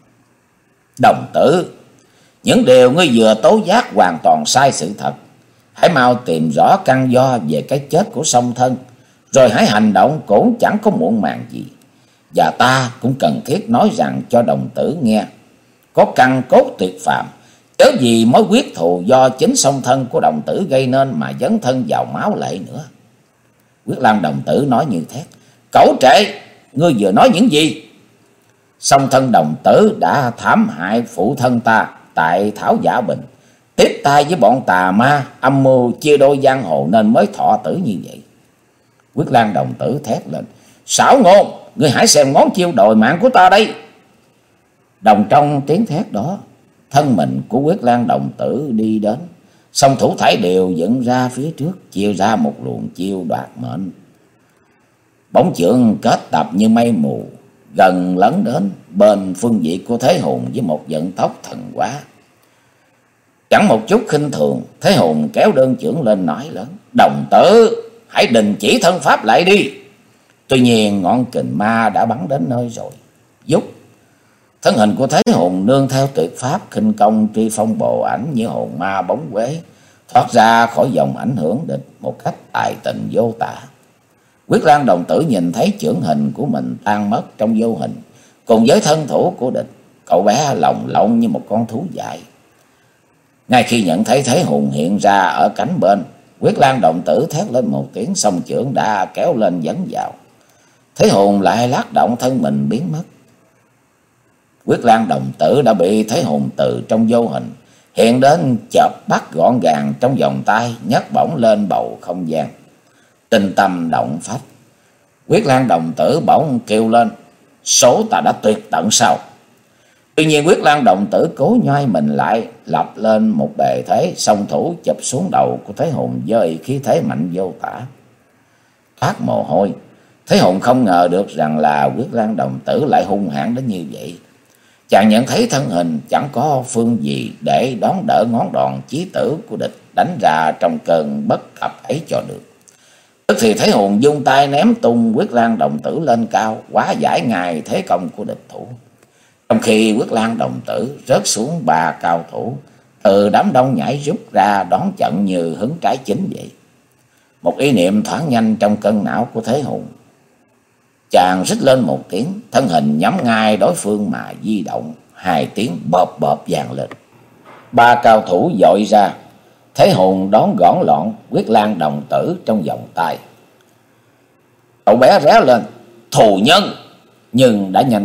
[SPEAKER 1] Đồng tử, những điều ngươi vừa tố giác hoàn toàn sai sự thật. Hãy mau tìm rõ căn do về cái chết của song thân, rồi hãy hành động cũng chẳng có muộn màng gì. Và ta cũng cần thiết nói rằng cho đồng tử nghe, có căn cốt tuyệt phàm, chớ gì mối quyết thù do chính song thân của đồng tử gây nên mà dấn thân vào máu lệ nữa. Quyết Lan đồng tử nói như thét: Cẩu trệ, ngươi vừa nói những gì? Song thân đồng tử đã thảm hại phụ thân ta tại Thảo Giả Bình, tiếp tay với bọn tà ma âm mưu chia đôi giang hồ nên mới thọ tử như vậy. Quyết Lan đồng tử thét lên: Xảo ngôn, ngươi hãy xem ngón chiêu đòi mạng của ta đây. Đồng trong tiếng thét đó, thân mình của Quyết Lan đồng tử đi đến, song thủ thải đều dựng ra phía trước, chia ra một luồng chiêu đoạt mệnh. Bóng chưởng kết tập như mây mù, gần lấn đến bên phương vị của Thế Hùng với một vận tốc thần quá. Chẳng một chút khinh thường, Thế Hùng kéo đơn chưởng lên nói lớn: Đồng tử, hãy đình chỉ thân pháp lại đi. Tuy nhiên ngọn kình ma đã bắn đến nơi rồi. Dúc, thân hình của Thế Hùng nương theo tuyệt pháp khinh công truy phong bồ ảnh như hồn ma bóng quế, thoát ra khỏi vòng ảnh hưởng địch một cách tài tình vô tả. Quyết Lan đồng tử nhìn thấy chưởng hình của mình tan mất trong vô hình, cùng với thân thủ của địch, cậu bé lồng lộng như một con thú dại. Ngay khi nhận thấy Thế Hùng hiện ra ở cánh bên, Quyết Lan đồng tử thét lên một tiếng, song chưởng đã kéo lên dẫn vào. Thế Hùng lại lắc động thân mình biến mất. Quyết Lan đồng tử đã bị Thế Hùng từ trong vô hình hiện đến chợp bắt gọn gàng trong vòng tay, nhấc bổng lên bầu không gian. Tinh tâm động phách, Quyết Lan đồng tử bỗng kêu lên: Số ta đã tuyệt tận sao? Tuy nhiên Quyết Lan đồng tử cố nhoai mình lại, lập lên một bề thế, song thủ chụp xuống đầu của Thế Hùng với khí thế mạnh vô tả. Thoát mồ hôi, Thế Hùng không ngờ được rằng là Quyết Lan đồng tử lại hung hãn đến như vậy. Chàng nhận thấy thân hình chẳng có phương gì để đón đỡ ngón đòn chí tử của địch đánh ra trong cơn bất cập ấy cho được. Tức thì Thế Hùng dung tay ném tung Quyết Lan đồng tử lên cao, hóa giải ngay thế công của địch thủ. Trong khi Quyết Lan đồng tử rớt xuống, ba cao thủ từ đám đông nhảy rút ra đón trận như hứng trái chín vậy. Một ý niệm thoáng nhanh trong cơn não của Thế Hùng. Chàng rít lên một tiếng, thân hình nhắm ngay đối phương mà di động, hai tiếng bọp bọp vang lên. Ba cao thủ dội ra, Thế Hùng đón gõn lọn Quyết Lan đồng tử trong vòng tay. Cậu bé réo lên: Thù nhân! Nhưng đã nhanh hơn,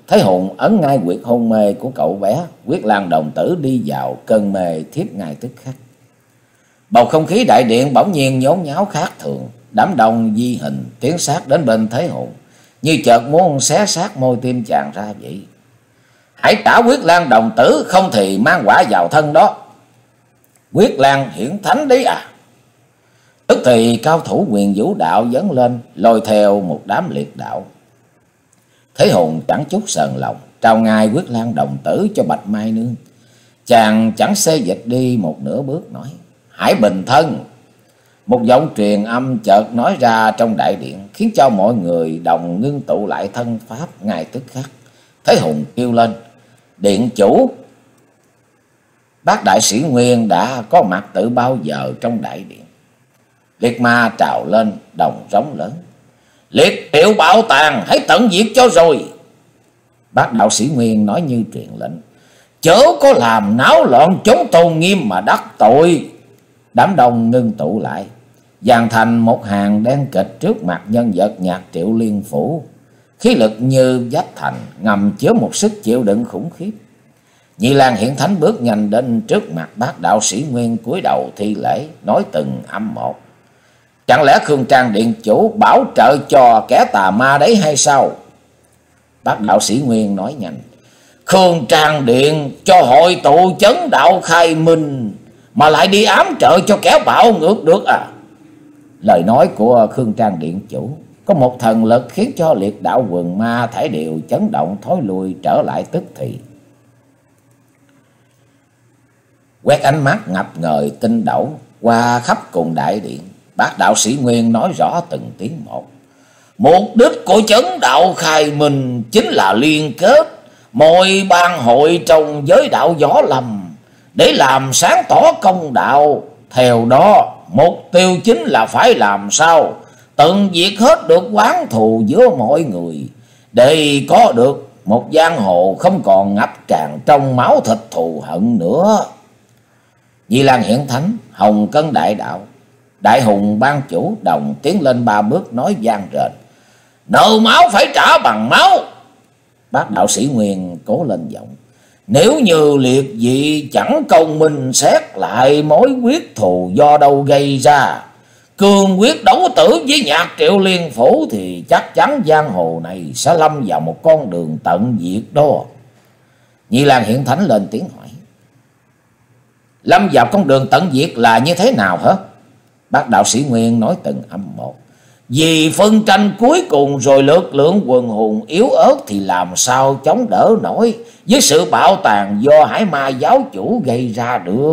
[SPEAKER 1] Thế Hùng ấn ngay quyệt hôn mê của cậu bé, Quyết Lan đồng tử đi vào cơn mê thiếp ngay tức khắc. Bầu không khí đại điện bỗng nhiên nhốn nháo khác thường, đám đông di hình tiến sát đến bên Thế Hùng, như chợt muốn xé xác môi tim chàng ra vậy. Hãy trả Quyết Lan đồng tử, không thì mang quả vào thân đó. Quyết Lan hiển thánh đấy à? Tức thì cao thủ quyền vũ đạo dấn lên, lôi theo một đám liệt đạo. Thế Hùng chẳng chút sờn lòng, trao ngay Quyết Lan đồng tử cho Bạch Mai Nương. Chàng chẳng xê dịch đi một nửa bước, nói: Hãy bình thân. Một giọng truyền âm chợt nói ra trong đại điện, khiến cho mọi người đồng ngưng tụ lại thân pháp ngay tức khắc. Thế Hùng kêu lên: Điện chủ! Bác đại sĩ Nguyên đã có mặt từ bao giờ trong đại điện. Liệt ma trào lên đồng rống lớn: Liệt triệu bảo tàng, hãy tận diệt cho rồi! Bác đạo sĩ Nguyên nói như truyền lệnh: Chớ có làm náo loạn chống tôn nghiêm mà đắc tội. Đám đông ngưng tụ lại, dàn thành một hàng đen kịch trước mặt nhân vật Nhạc Triệu Liên Phủ. Khí lực như vách thành, ngầm chứa một sức chịu đựng khủng khiếp. Nhị Lang Hiển Thánh bước nhanh đến trước mặt bác đạo sĩ Nguyên, cúi đầu thi lễ, nói từng âm một: Chẳng lẽ Khương Trang điện chủ bảo trợ cho kẻ tà ma đấy hay sao? Bác đạo sĩ Nguyên nói nhanh: Khương Trang điện cho hội tụ chấn đạo khai minh, mà lại đi ám trợ cho kẻ bạo ngược được à? Lời nói của Khương Trang điện chủ có một thần lực khiến cho liệt đạo quần ma thảy đều chấn động thối lui trở lại tức thì. Quét ánh mắt ngập ngời tinh đẩu qua khắp cùng đại điện, bác đạo sĩ Nguyên nói rõ từng tiếng một: Mục đích của chấn đạo khai minh chính là liên kết mọi ban hội trong giới đạo võ lâm để làm sáng tỏ công đạo. Theo đó, mục tiêu chính là phải làm sao tận diệt hết được oán thù giữa mọi người, để có được một giang hồ không còn ngập tràn trong máu thịt thù hận nữa. Di Lan Hiển Thánh, Hồng Cân đại đạo, Đại Hùng ban chủ đồng tiến lên ba bước nói vang rền: Nợ máu phải trả bằng máu. Bác đạo sĩ Nguyên cố lên giọng: Nếu như liệt dị chẳng công minh xét lại mối quyết thù do đâu gây ra, cương quyết đấu tử với Nhạc Triệu Liên Phủ, thì chắc chắn giang hồ này sẽ lâm vào một con đường tận diệt đó. Nhị Lang Hiển Thánh lên tiếng hỏi: Lâm vào con đường tận diệt là như thế nào hả? Bác đạo sĩ Nguyên nói từng âm một: Vì phân tranh cuối cùng rồi, lực lượng quần hùng yếu ớt thì làm sao chống đỡ nổi với sự bạo tàn do Hải Ma giáo chủ gây ra được.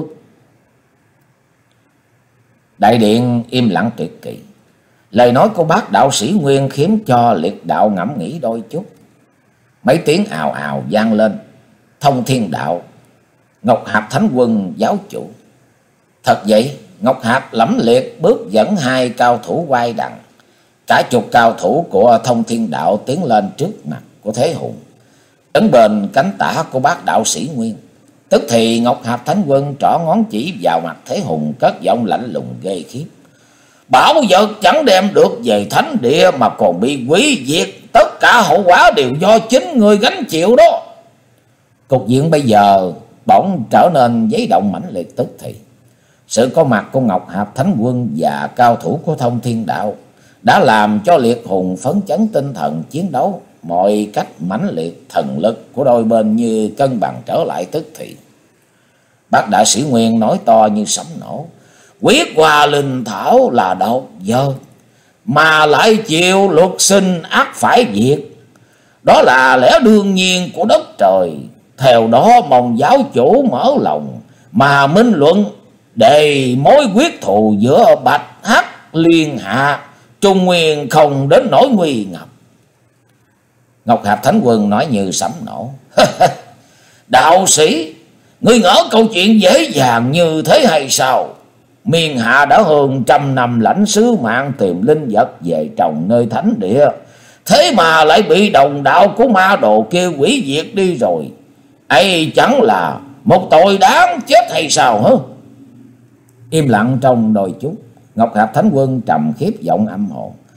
[SPEAKER 1] Đại điện im lặng tuyệt kỳ. Lời nói của bác đạo sĩ Nguyên khiến cho liệt đạo ngẫm nghĩ đôi chút. Mấy tiếng ào ào vang lên. Thông Thiên Đạo, Ngọc Hạp Thánh Quân giáo chủ. Thật vậy, Ngọc Hạp lẫm liệt bước dẫn hai cao thủ quay đằng. Cả chục cao thủ của Thông Thiên Đạo tiến lên trước mặt của Thế Hùng, đứng bên cánh tả của bác đạo sĩ Nguyên. Tức thì Ngọc Hạp Thánh Quân trỏ ngón chỉ vào mặt Thế Hùng, cất giọng lạnh lùng ghê khiếp: Bảo vật chẳng đem được về thánh địa mà còn bị hủy diệt, tất cả hậu quả đều do chính người gánh chịu đó. Cục diện bây giờ bỗng trở nên giấy động mãnh liệt. Tức thì sự có mặt của Ngọc Hạp Thánh Quân và cao thủ của Thông Thiên Đạo đã làm cho liệt hùng phấn chấn tinh thần chiến đấu. Mọi cách mãnh liệt thần lực của đôi bên như cân bằng trở lại. Tức thì bác đại sĩ Nguyên nói to như sấm nổ: Quyết Hoa Linh Thảo là độc vật, mà lại chịu luật sinh ắt phải diệt. Đó là lẽ đương nhiên của đất trời. Theo đó mong giáo chủ mở lòng mà minh luận, để mối quyết thù giữa Bạch Hắc Liên Hạ Trung Nguyên không đến nỗi nguy ngập. Ngọc Hạp Thánh Quân nói như sấm nổ: Đạo sĩ, ngươi ngỡ câu chuyện dễ dàng như thế hay sao? Miền hạ đã hơn trăm năm lãnh sứ mạng tìm linh vật về trồng nơi thánh địa, thế mà lại bị đồng đạo của ma đồ kia hủy diệt đi rồi. Ấy chẳng là một tội đáng chết hay sao hả? Im lặng trong đôi chút, Ngọc Hạp Thánh Quân trầm khiếp giọng âm hồn: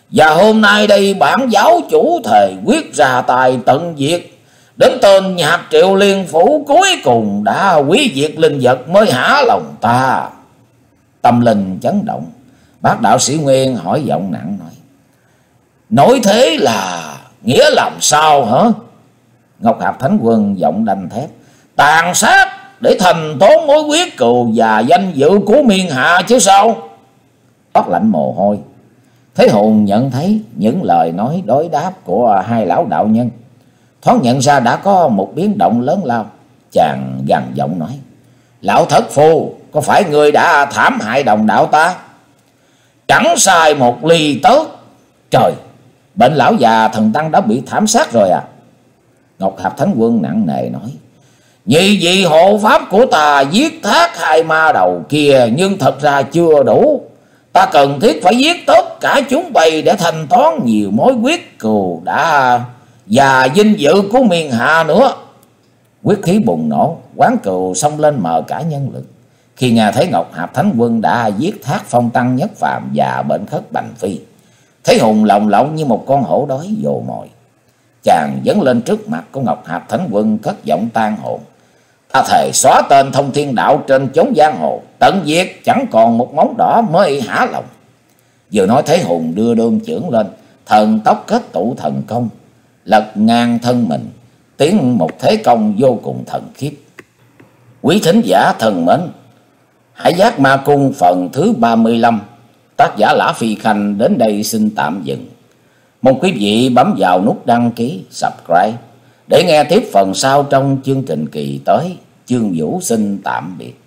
[SPEAKER 1] Và hôm nay đây bản giáo chủ thề quyết ra tài tận diệt, đến tên nhạc Triệu Liên Phủ cuối cùng đã quý diệt linh vật mới hả lòng ta. Tâm linh chấn động, bác đạo sĩ Nguyên hỏi giọng nặng nói: nói thế là nghĩa làm sao hả? Ngọc Hạp Thánh Quân giọng đanh thép: tàn sát để thành tốn mối quyết cừu và danh dự của miên hạ chứ sao? Toát lạnh mồ hôi. Thế Hùng nhận thấy những lời nói đối đáp của hai lão đạo nhân, thoáng nhận ra đã có một biến động lớn lao. Chàng gằn giọng nói: lão thất phu, có phải người đã thảm hại đồng đạo ta? Chẳng sai một ly tớt. Trời, bệnh lão già thần tăng đã bị thảm sát rồi à? Ngọc Hạp Thánh Quân nặng nề nói: nhị vị hộ pháp của ta giết thác hai ma đầu kia, nhưng thật ra chưa đủ. Ta cần thiết phải giết tất cả chúng bay để thanh toán nhiều mối quyết cừu đã và vinh dự của miền hạ nữa. Quyết khí bùng nổ, quán cừu xông lên mờ cả nhân lực. Khi nghe thấy Ngọc Hạp Thánh Quân đã giết thác Phong Tăng Nhất Phàm và bệnh khất Bành Phi, Thế Hùng lồng lộng như một con hổ đói vồ mồi. Chàng dấn lên trước mặt của Ngọc Hạp Thánh Quân cất giọng tan hồn: ta thề xóa tên Thông Thiên Đạo trên chốn giang hồ, tận diệt chẳng còn một móng đỏ mới hả lòng. Vừa nói Thế Hùng đưa đôn chưởng lên, thần tốc kết tụ thần công, lật ngang thân mình, tiến một thế công vô cùng thần khiếp. Quý thính giả thân mến, Hải Giác Ma Cung phần thứ ba mươi lăm, tác giả Lã Phi Khanh đến đây xin tạm dừng. Mong quý vị bấm vào nút đăng ký, subscribe để nghe tiếp phần sau trong chương trình kỳ tới. Chương Vũ xin tạm biệt.